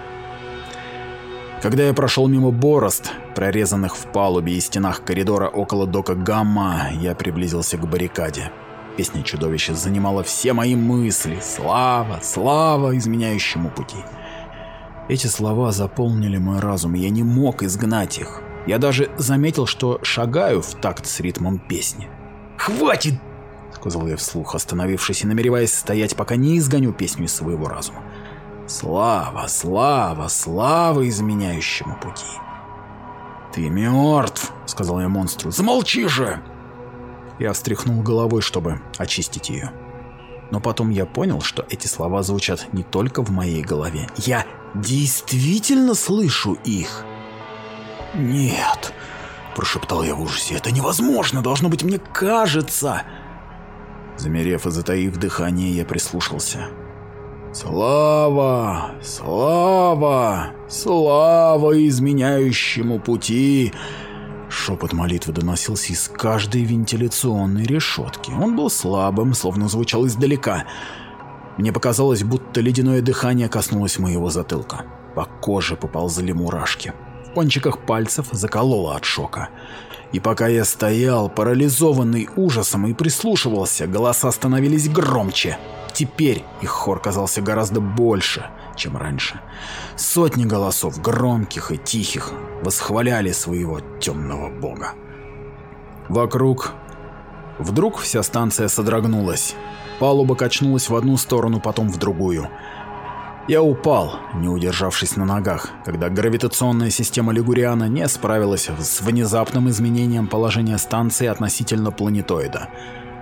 Когда я прошел мимо борозд, прорезанных в палубе и стенах коридора около дока Гамма, я приблизился к баррикаде. Песня чудовища занимала все мои мысли. Слава, слава изменяющему пути. Эти слова заполнили мой разум, и я не мог изгнать их. Я даже заметил, что шагаю в такт с ритмом песни. «Хватит!» — сказал я вслух, остановившись и намереваясь стоять, пока не изгоню песню из своего разума. Слава, слава, слава изменяющему пути. «Ты мертв!» — сказал я монстру. «Замолчи же!» Я встряхнул головой, чтобы очистить ее. Но потом я понял, что эти слова звучат не только в моей голове. Я действительно слышу их. «Нет!» – прошептал я в ужасе. «Это невозможно! Должно быть, мне кажется!» Замерев и затаив дыхание, я прислушался. «Слава! Слава! Слава изменяющему пути!» Шепот молитвы доносился из каждой вентиляционной решетки. Он был слабым, словно звучал издалека. Мне показалось, будто ледяное дыхание коснулось моего затылка. По коже поползли мурашки. В кончиках пальцев закололо от шока. И пока я стоял, парализованный ужасом, и прислушивался, голоса становились громче. Теперь их хор казался гораздо больше, чем раньше. Сотни голосов, громких и тихих, восхваляли своего темного бога. Вокруг вдруг вся станция содрогнулась. Палуба качнулась в одну сторону, потом в другую. Я упал, не удержавшись на ногах, когда гравитационная система Лигуриана не справилась с внезапным изменением положения станции относительно планетоида.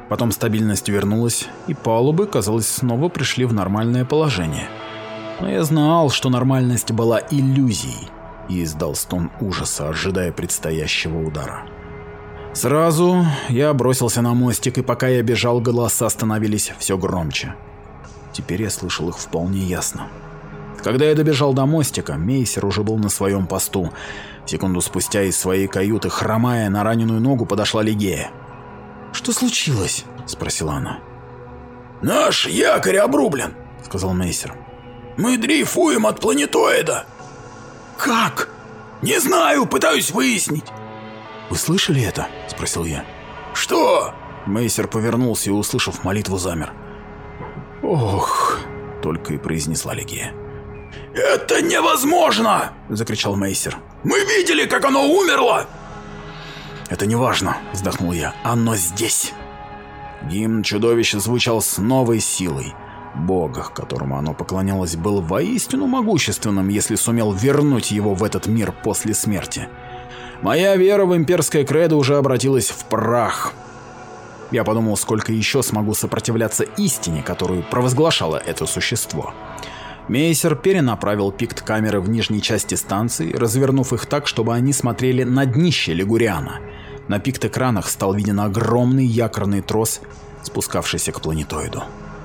Потом стабильность вернулась, и палубы, казалось, снова пришли в нормальное положение. Но я знал, что нормальность была иллюзией, и издал стон ужаса, ожидая предстоящего удара. Сразу я бросился на мостик, и пока я бежал, голоса становились все громче. Теперь я слышал их вполне ясно. Когда я добежал до мостика, Мейсер уже был на своем посту. Секунду спустя из своей каюты, хромая на раненую ногу, подошла Лигея. «Что случилось?» – спросила она. «Наш якорь обрублен», – сказал Мейсер. «Мы дрейфуем от планетоида». «Как?» «Не знаю, пытаюсь выяснить». «Вы слышали это?» – спросил я. «Что?» Мейсер повернулся и, услышав молитву, замер. «Ох!» – только и произнесла Лигея. «Это невозможно!» – закричал Мейсер. «Мы видели, как оно умерло!» «Это не важно», – вздохнул я. «Оно здесь!» Гимн чудовища звучал с новой силой. Бог, которому оно поклонялось, был воистину могущественным, если сумел вернуть его в этот мир после смерти. Моя вера в имперское кредо уже обратилась в прах. Я подумал, сколько еще смогу сопротивляться истине, которую провозглашало это существо. Мейсер перенаправил пикт-камеры в нижней части станции, развернув их так, чтобы они смотрели на днище Лигуриана. На пикт-экранах стал виден огромный якорный трос, спускавшийся к планетоиду.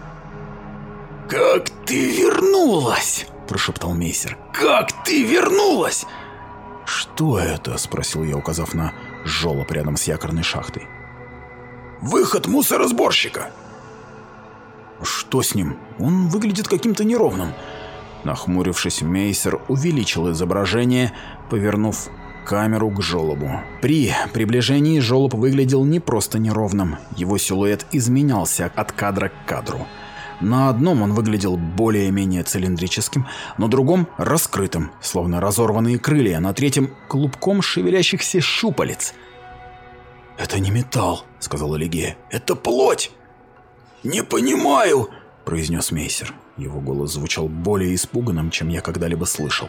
«Как ты вернулась?» – прошептал Мейсер. «Как ты вернулась?» «Что это?» – спросил я, указав на жёлоб рядом с якорной шахтой. «Выход мусоросборщика». «Что с ним? Он выглядит каким-то неровным». Нахмурившись, Мейсер увеличил изображение, повернув камеру к жёлобу. При приближении жёлоб выглядел не просто неровным, его силуэт изменялся от кадра к кадру. На одном он выглядел более-менее цилиндрическим, на другом – раскрытым, словно разорванные крылья, на третьем – клубком шевелящихся щупалец. «Это не металл», – сказала Лигея. «Это плоть!» «Не понимаю», – произнес Мейсер. Его голос звучал более испуганным, чем я когда-либо слышал.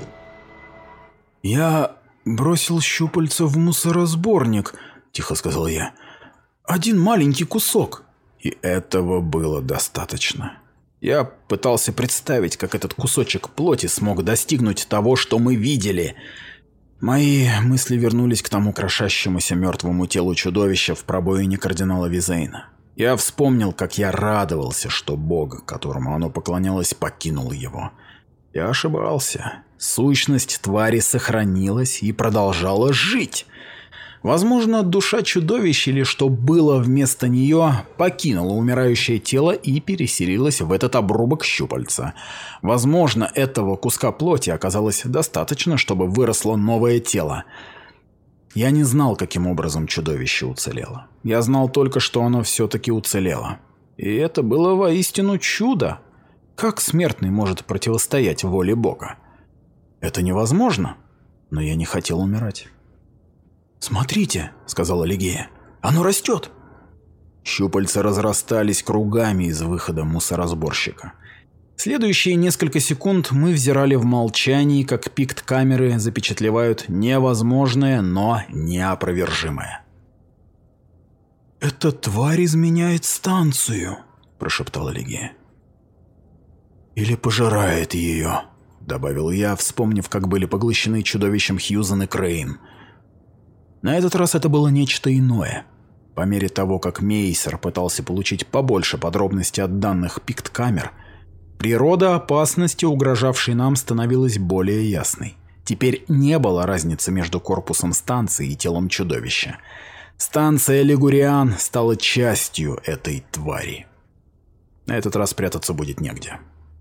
«Я бросил щупальца в мусоросборник», – тихо сказал я. «Один маленький кусок». И этого было достаточно. Я пытался представить, как этот кусочек плоти смог достигнуть того, что мы видели. Мои мысли вернулись к тому крошащемуся мертвому телу чудовища в пробоине кардинала Визейна. Я вспомнил, как я радовался, что Бог, которому оно поклонялось, покинул его. Я ошибался. Сущность твари сохранилась и продолжала жить. Возможно, душа чудовища или что было вместо нее покинула умирающее тело и переселилась в этот обрубок щупальца. Возможно, этого куска плоти оказалось достаточно, чтобы выросло новое тело. Я не знал, каким образом чудовище уцелело. Я знал только, что оно все-таки уцелело. И это было воистину чудо. Как смертный может противостоять воле Бога? Это невозможно, но я не хотел умирать. «Смотрите», — сказала Лигея, — «оно растет». Щупальца разрастались кругами из выхода мусоросборщика. Следующие несколько секунд мы взирали в молчании, как пикт-камеры запечатлевают невозможное, но неопровержимое. «Эта тварь изменяет станцию», — прошептала Лигея. «Или пожирает ее», — добавил я, вспомнив, как были поглощены чудовищем Хьюзен и Крейн. На этот раз это было нечто иное. По мере того, как Мейсер пытался получить побольше подробностей от данных пикт-камер, природа опасности, угрожавшей нам, становилась более ясной. Теперь не было разницы между корпусом станции и телом чудовища. Станция Лигуриан стала частью этой твари. На этот раз прятаться будет негде.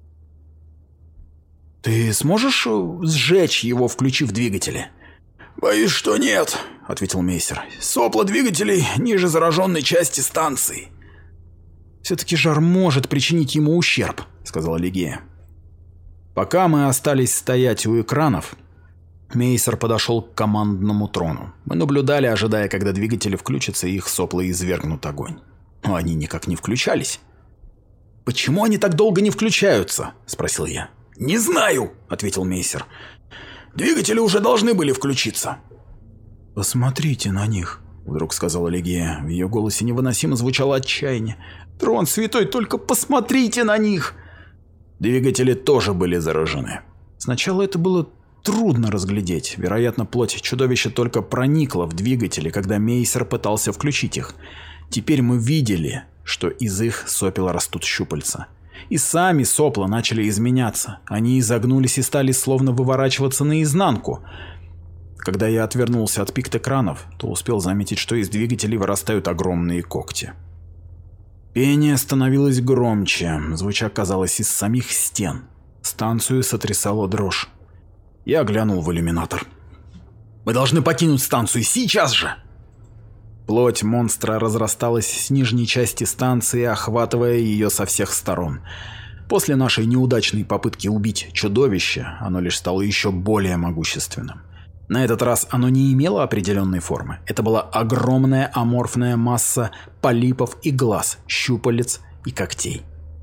«Ты сможешь сжечь его, включив двигатели?» «Боюсь, что нет», — ответил Мейсер. «Сопла двигателей ниже зараженной части станции». «Все-таки жар может причинить ему ущерб», — сказала Лигея. Пока мы остались стоять у экранов, Мейсер подошел к командному трону. Мы наблюдали, ожидая, когда двигатели включатся и их сопла извергнут огонь. Но они никак не включались. «Почему они так долго не включаются?» — спросил я. «Не знаю», — ответил Мейсер. «Двигатели уже должны были включиться». «Посмотрите на них», — вдруг сказала Лигия. В ее голосе невыносимо звучало отчаяние. «Трон Святой, только посмотрите на них!» Двигатели тоже были заражены. Сначала это было трудно разглядеть. Вероятно, плоть чудовища только проникла в двигатели, когда Мейсер пытался включить их. Теперь мы видели, что из их сопел растут щупальца. И сами сопла начали изменяться. Они изогнулись и стали словно выворачиваться наизнанку. Когда я отвернулся от пиктокранов, то успел заметить, что из двигателей вырастают огромные когти. Пение становилось громче, звуча, казалось, из самих стен. Станцию сотрясала дрожь. Я глянул в иллюминатор. «Мы должны покинуть станцию сейчас же!» Плоть монстра разрасталась с нижней части станции, охватывая ее со всех сторон. После нашей неудачной попытки убить чудовище, оно лишь стало еще более могущественным. На этот раз оно не имело определенной формы. Это была огромная аморфная масса полипов и глаз, щупалец и когтей.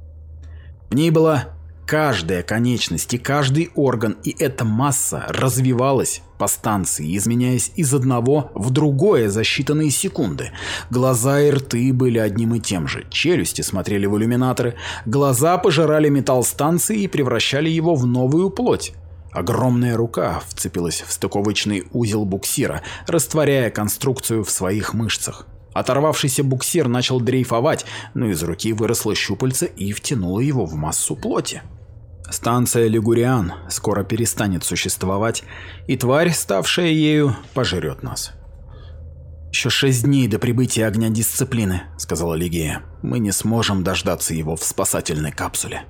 В ней была каждая конечность и каждый орган, и эта масса развивалась по станции, изменяясь из одного в другое за считанные секунды. Глаза и рты были одним и тем же, челюсти смотрели в иллюминаторы, глаза пожирали металл станции и превращали его в новую плоть. Огромная рука вцепилась в стыковочный узел буксира, растворяя конструкцию в своих мышцах. Оторвавшийся буксир начал дрейфовать, но из руки выросло щупальце и втянуло его в массу плоти. Станция Лигуриан скоро перестанет существовать, и тварь, ставшая ею, пожрет нас. «Еще шесть дней до прибытия огня дисциплины», — сказала Лигия. «Мы не сможем дождаться его в спасательной капсуле».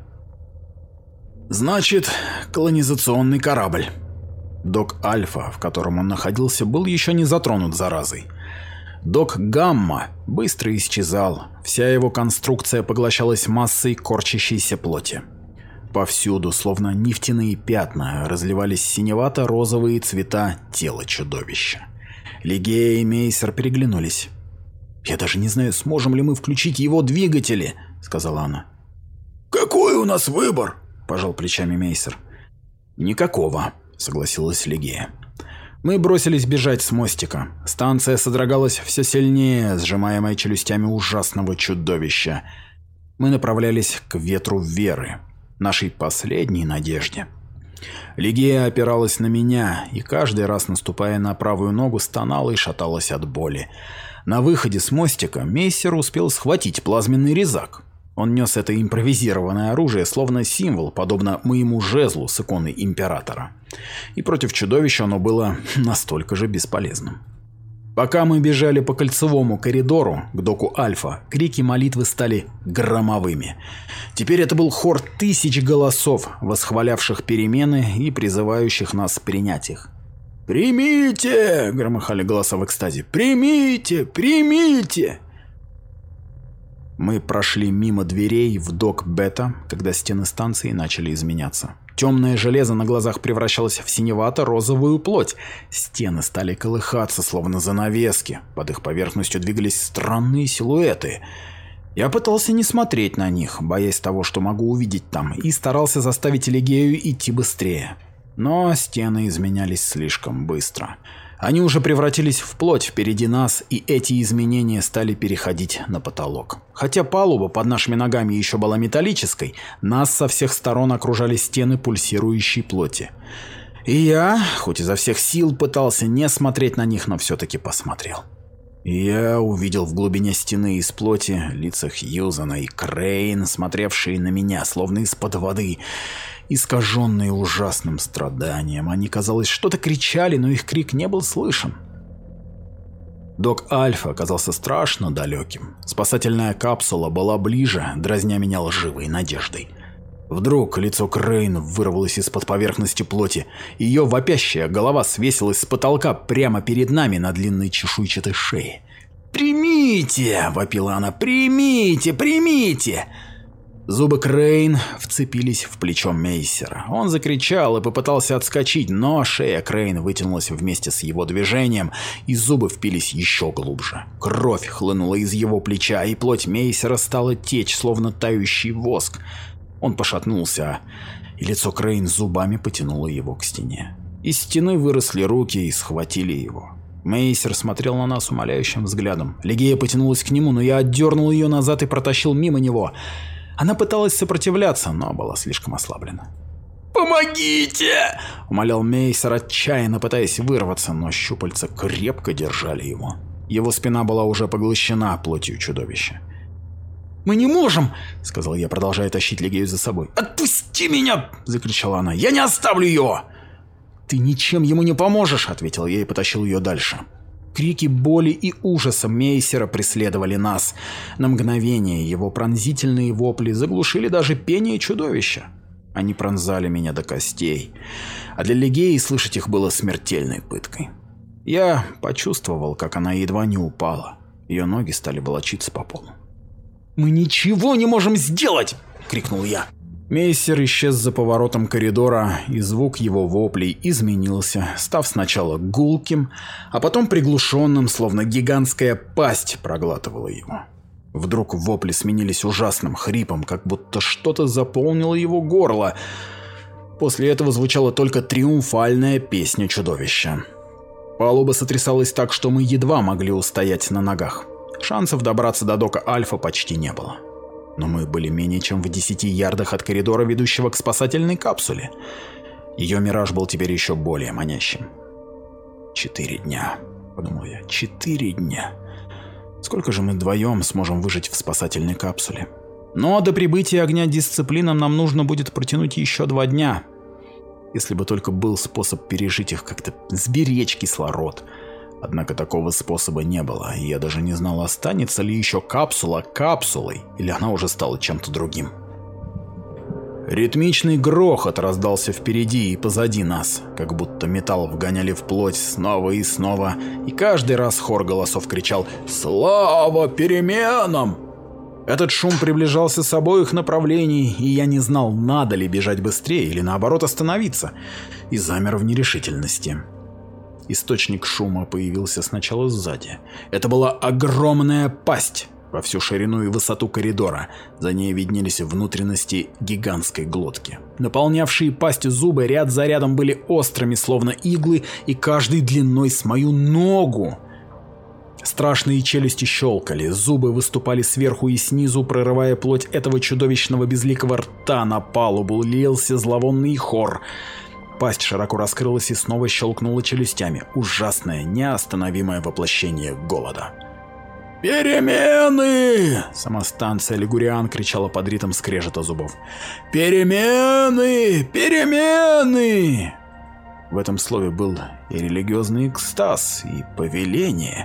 «Значит, колонизационный корабль». Док Альфа, в котором он находился, был еще не затронут заразой. Док Гамма быстро исчезал, вся его конструкция поглощалась массой корчащейся плоти. Повсюду, словно нефтяные пятна, разливались синевато-розовые цвета тела чудовища. Лигия и Мейсер переглянулись. «Я даже не знаю, сможем ли мы включить его двигатели», — сказала она. «Какой у нас выбор?» — пожал плечами Мейсер. «Никакого», — согласилась Лигия. Мы бросились бежать с мостика. Станция содрогалась все сильнее, сжимаемая челюстями ужасного чудовища. Мы направлялись к ветру веры, нашей последней надежде. Лигия опиралась на меня, и каждый раз, наступая на правую ногу, стонала и шаталась от боли. На выходе с мостика Мейсер успел схватить плазменный резак. Он нес это импровизированное оружие, словно символ, подобно моему жезлу с иконой императора. И против чудовища оно было настолько же бесполезным. Пока мы бежали по кольцевому коридору к доку Альфа, крики молитвы стали громовыми. Теперь это был хор тысяч голосов, восхвалявших перемены и призывающих нас принять их. «Примите!» — громыхали голоса в экстазе. «Примите! Примите!» Мы прошли мимо дверей в док Бета, когда стены станции начали изменяться. Темное железо на глазах превращалось в синевато-розовую плоть. Стены стали колыхаться, словно занавески. Под их поверхностью двигались странные силуэты. Я пытался не смотреть на них, боясь того, что могу увидеть там, и старался заставить Лигею идти быстрее. Но стены изменялись слишком быстро. Они уже превратились в плоть впереди нас, и эти изменения стали переходить на потолок. Хотя палуба под нашими ногами еще была металлической, нас со всех сторон окружали стены пульсирующей плоти. И я, хоть изо всех сил пытался не смотреть на них, но все-таки посмотрел. И я увидел в глубине стены из плоти лица Хьюзена и Крейн, смотревшие на меня, словно из-под воды, искаженные ужасным страданием. Они, казалось, что-то кричали, но их крик не был слышен. Док Альфа оказался страшно далеким. Спасательная капсула была ближе, дразня меня лживой надеждой. Вдруг лицо Крейн вырвалось из-под поверхности плоти. Ее вопящая голова свесилась с потолка прямо перед нами на длинной чешуйчатой шее. «Примите!» – вопила она. «Примите! Примите!» Зубы Крейн вцепились в плечо Мейсера. Он закричал и попытался отскочить, но шея Крейн вытянулась вместе с его движением, и зубы впились еще глубже. Кровь хлынула из его плеча, и плоть Мейсера стала течь, словно тающий воск. Он пошатнулся, и лицо Крейн зубами потянуло его к стене. Из стены выросли руки и схватили его. Мейсер смотрел на нас умоляющим взглядом. Лигея потянулась к нему, но я отдернул ее назад и протащил мимо него. Она пыталась сопротивляться, но была слишком ослаблена. «Помогите!» – умолял Мейсер, отчаянно пытаясь вырваться, но щупальца крепко держали его. Его спина была уже поглощена плотью чудовища. «Мы не можем!» – сказал я, продолжая тащить Лигею за собой. «Отпусти меня!» – закричала она. «Я не оставлю его!» «Ты ничем ему не поможешь!» – ответил я и потащил ее дальше. Крики боли и ужаса Мейсера преследовали нас. На мгновение его пронзительные вопли заглушили даже пение чудовища. Они пронзали меня до костей, а для Лигеи слышать их было смертельной пыткой. Я почувствовал, как она едва не упала. Ее ноги стали волочиться по полу. «Мы ничего не можем сделать!» – крикнул я. Мейсер исчез за поворотом коридора, и звук его воплей изменился, став сначала гулким, а потом приглушенным, словно гигантская пасть проглатывала его. Вдруг вопли сменились ужасным хрипом, как будто что-то заполнило его горло. После этого звучала только триумфальная песня чудовища. Палуба сотрясалась так, что мы едва могли устоять на ногах. Шансов добраться до дока Альфа почти не было. Но мы были менее чем в десяти ярдах от коридора, ведущего к спасательной капсуле. Ее мираж был теперь еще более манящим. «Четыре дня», — подумал я, — «четыре дня». Сколько же мы вдвоем сможем выжить в спасательной капсуле? Но до прибытия огня дисциплинам нам нужно будет протянуть еще два дня. Если бы только был способ пережить их как-то, сберечь кислород. Однако такого способа не было, и я даже не знал, останется ли еще капсула капсулой, или она уже стала чем-то другим. Ритмичный грохот раздался впереди и позади нас, как будто металл вгоняли в плоть снова и снова, и каждый раз хор голосов кричал «Слава переменам!». Этот шум приближался с обоих направлений, и я не знал, надо ли бежать быстрее или наоборот остановиться, и замер в нерешительности. Источник шума появился сначала сзади. Это была огромная пасть во всю ширину и высоту коридора. За ней виднелись внутренности гигантской глотки. Наполнявшие пасть зубы ряд за рядом были острыми, словно иглы, и каждый длиной с мою ногу. Страшные челюсти щелкали, зубы выступали сверху и снизу, прорывая плоть этого чудовищного безликого рта. На палубу лился зловонный хор. Пасть широко раскрылась и снова щелкнула челюстями. Ужасное, неостановимое воплощение голода. «Перемены!» Сама станция Лигуриан кричала под ритм скрежета зубов. «Перемены! Перемены!» В этом слове был и религиозный экстаз, и повеление.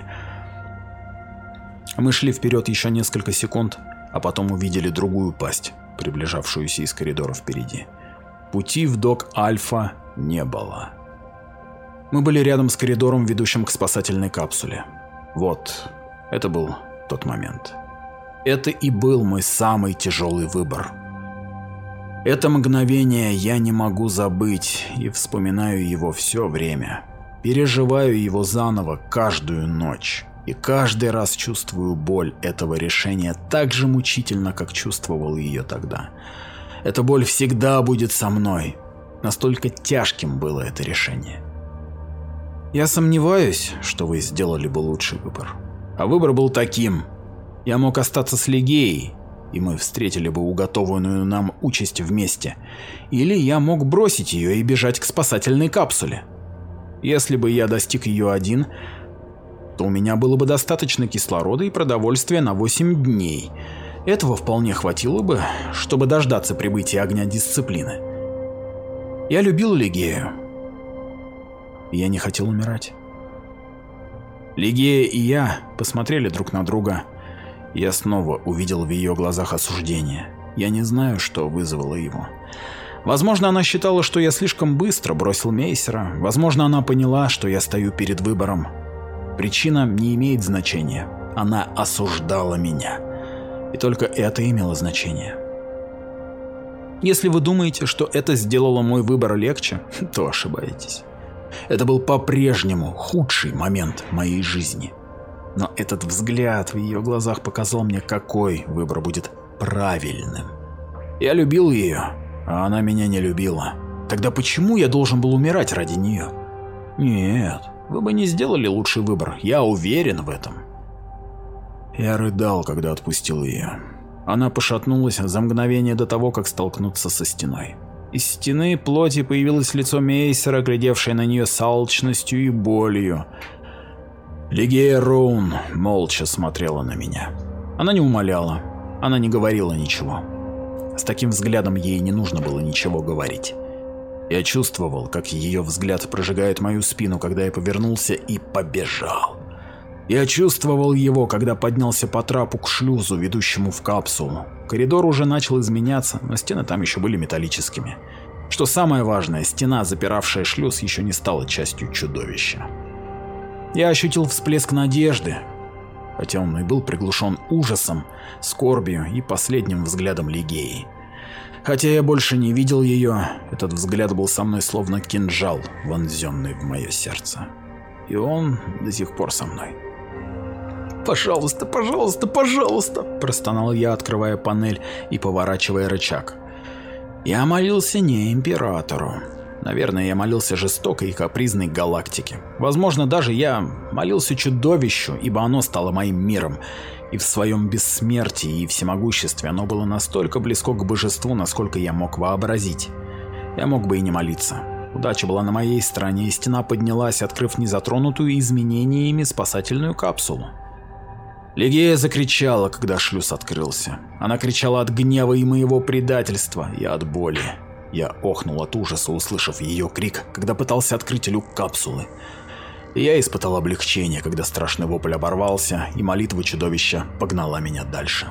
Мы шли вперед еще несколько секунд, а потом увидели другую пасть, приближавшуюся из коридора впереди. Пути в док Альфа не было. Мы были рядом с коридором, ведущим к спасательной капсуле. Вот, это был тот момент. Это и был мой самый тяжелый выбор. Это мгновение я не могу забыть и вспоминаю его все время. Переживаю его заново каждую ночь. И каждый раз чувствую боль этого решения так же мучительно, как чувствовал ее тогда. Эта боль всегда будет со мной. Настолько тяжким было это решение. Я сомневаюсь, что вы сделали бы лучший выбор. А выбор был таким. Я мог остаться с Лигеей, и мы встретили бы уготованную нам участь вместе. Или я мог бросить ее и бежать к спасательной капсуле. Если бы я достиг ее один, то у меня было бы достаточно кислорода и продовольствия на восемь дней. Этого вполне хватило бы, чтобы дождаться прибытия огня дисциплины. Я любил Лигею. Я не хотел умирать. Лигея и я посмотрели друг на друга. Я снова увидел в ее глазах осуждение. Я не знаю, что вызвало его. Возможно, она считала, что я слишком быстро бросил Мейсера. Возможно, она поняла, что я стою перед выбором. Причина не имеет значения. Она осуждала меня. И только это имело значение. Если вы думаете, что это сделало мой выбор легче, то ошибаетесь. Это был по-прежнему худший момент моей жизни. Но этот взгляд в ее глазах показал мне, какой выбор будет правильным. Я любил ее, а она меня не любила. Тогда почему я должен был умирать ради нее? Нет, Вы бы не сделали лучший выбор, я уверен в этом. Я рыдал, когда отпустил ее. Она пошатнулась за мгновение до того, как столкнуться со стеной. Из стены плоти появилось лицо Мейсера, глядевшее на нее с алчностью и болью. Лигея Роун молча смотрела на меня. Она не умоляла, она не говорила ничего. С таким взглядом ей не нужно было ничего говорить. Я чувствовал, как ее взгляд прожигает мою спину, когда я повернулся и побежал. Я чувствовал его, когда поднялся по трапу к шлюзу, ведущему в капсулу. Коридор уже начал изменяться, но стены там еще были металлическими. Что самое важное, стена, запиравшая шлюз, еще не стала частью чудовища. Я ощутил всплеск надежды, хотя он и был приглушен ужасом, скорбью и последним взглядом Лигеи. Хотя я больше не видел ее, этот взгляд был со мной словно кинжал, вонзенный в мое сердце. И он до сих пор со мной. «Пожалуйста, пожалуйста, пожалуйста!» – простонал я, открывая панель и поворачивая рычаг. Я молился не императору. Наверное, я молился жестокой и капризной галактике. Возможно, даже я молился чудовищу, ибо оно стало моим миром. И в своем бессмертии и всемогуществе оно было настолько близко к божеству, насколько я мог вообразить. Я мог бы и не молиться. Удача была на моей стороне, и стена поднялась, открыв незатронутую изменениями спасательную капсулу. Лигея закричала, когда шлюз открылся. Она кричала от гнева и моего предательства, и от боли. Я охнул от ужаса, услышав ее крик, когда пытался открыть люк капсулы. И я испытал облегчение, когда страшный вопль оборвался, и молитва чудовища погнала меня дальше.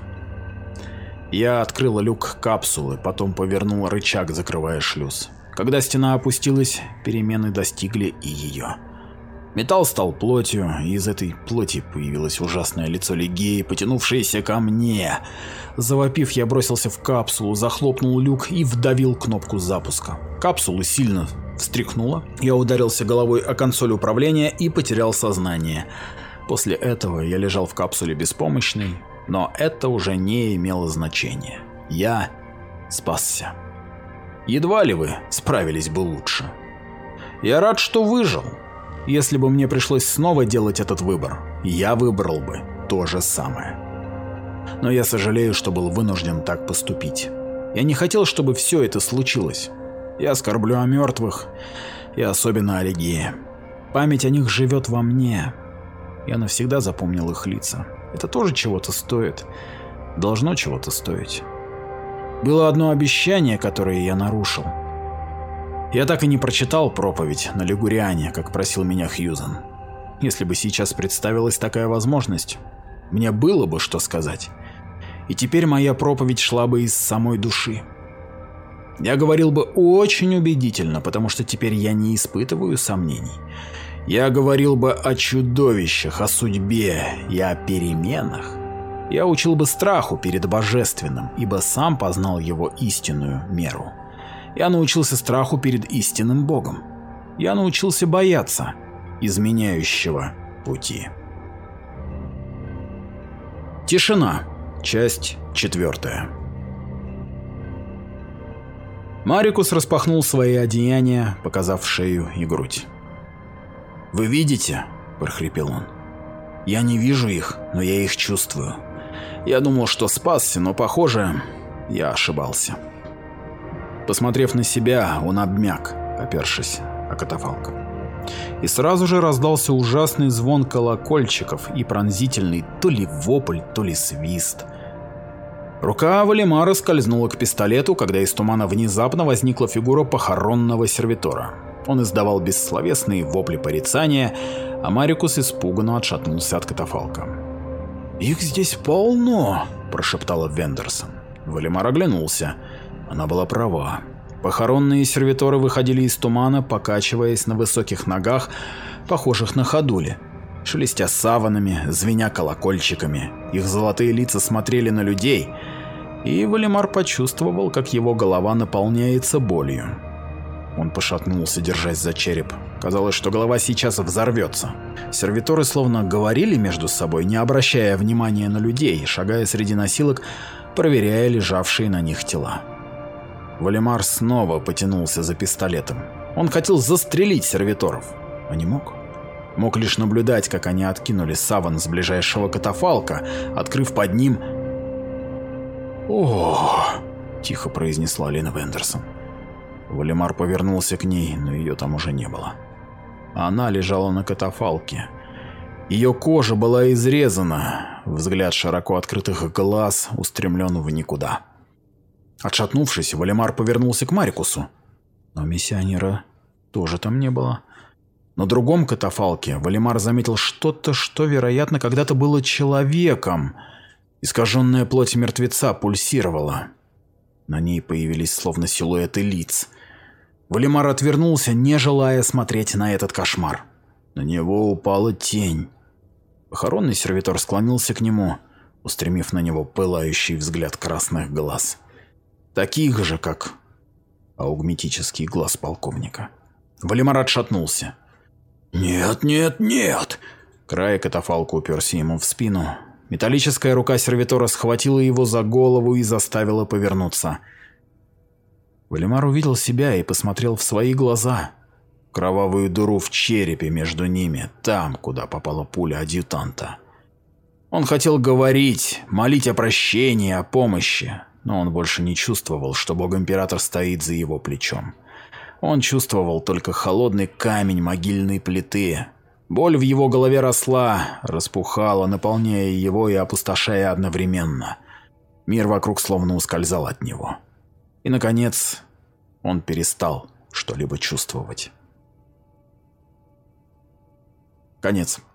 Я открыл люк капсулы, потом повернул рычаг, закрывая шлюз. Когда стена опустилась, перемены достигли и ее. Металл стал плотью, и из этой плоти появилось ужасное лицо Лигеи, потянувшееся ко мне. Завопив, я бросился в капсулу, захлопнул люк и вдавил кнопку запуска. Капсулу сильно встряхнуло, я ударился головой о консоль управления и потерял сознание. После этого я лежал в капсуле беспомощный, но это уже не имело значения. Я спасся. Едва ли вы справились бы лучше. Я рад, что выжил. Если бы мне пришлось снова делать этот выбор, я выбрал бы то же самое. Но я сожалею, что был вынужден так поступить. Я не хотел, чтобы все это случилось. Я скорблю о мертвых, и особенно о Лигее. Память о них живет во мне. Я навсегда запомнил их лица. Это тоже чего-то стоит. Должно чего-то стоить. Было одно обещание, которое я нарушил. Я так и не прочитал проповедь на Лигуриане, как просил меня Хьюзен. Если бы сейчас представилась такая возможность, мне было бы что сказать. И теперь моя проповедь шла бы из самой души. Я говорил бы очень убедительно, потому что теперь я не испытываю сомнений. Я говорил бы о чудовищах, о судьбе и о переменах. Я учил бы страху перед божественным, ибо сам познал его истинную меру. Я научился страху перед истинным Богом. Я научился бояться изменяющего пути. Тишина. Часть четвертая. Марикус распахнул свои одеяния, показав шею и грудь. «Вы видите?» – прохрипел он. «Я не вижу их, но я их чувствую. Я думал, что спасся, но, похоже, я ошибался». Посмотрев на себя, он обмяк, опершись о катафалк. И сразу же раздался ужасный звон колокольчиков и пронзительный то ли вопль, то ли свист. Рука Валимара скользнула к пистолету, когда из тумана внезапно возникла фигура похоронного сервитора. Он издавал бессловесные вопли порицания, а Марикус испуганно отшатнулся от катафалка. «Их здесь полно!» – прошептала Вендерсон. Валимар оглянулся. Она была права. Похоронные сервиторы выходили из тумана, покачиваясь на высоких ногах, похожих на ходули, шелестя саванами, звеня колокольчиками. Их золотые лица смотрели на людей, и Валимар почувствовал, как его голова наполняется болью. Он пошатнулся, держась за череп. Казалось, что голова сейчас взорвется. Сервиторы словно говорили между собой, не обращая внимания на людей, шагая среди носилок, проверяя лежавшие на них тела. Валимар снова потянулся за пистолетом. Он хотел застрелить сервиторов, а не мог. Мог лишь наблюдать, как они откинули саван с ближайшего катафалка, открыв под ним... «О!» – тихо произнесла Лина Вендерсон. Валимар повернулся к ней, но ее там уже не было. Она лежала на катафалке. Ее кожа была изрезана, взгляд широко открытых глаз устремлен в никуда. Отшатнувшись, Валимар повернулся к Марикусу, но миссионера тоже там не было. На другом катафалке Валимар заметил что-то, что, вероятно, когда-то было человеком. Искаженная плоть мертвеца пульсировала. На ней появились словно силуэты лиц. Валимар отвернулся, не желая смотреть на этот кошмар. На него упала тень. Похоронный сервитор склонился к нему, устремив на него пылающий взгляд красных глаз. Таких же, как аугметический глаз полковника. Валимар отшатнулся. «Нет, нет, нет!» Край катафалка уперся ему в спину. Металлическая рука сервитора схватила его за голову и заставила повернуться. Валимар увидел себя и посмотрел в свои глаза. Кровавую дыру в черепе между ними, там, куда попала пуля адъютанта. Он хотел говорить, молить о прощении, о помощи, но он больше не чувствовал, что бог-император стоит за его плечом. Он чувствовал только холодный камень могильной плиты. Боль в его голове росла, распухала, наполняя его и опустошая одновременно. Мир вокруг словно ускользал от него. И, наконец, он перестал что-либо чувствовать. Конец.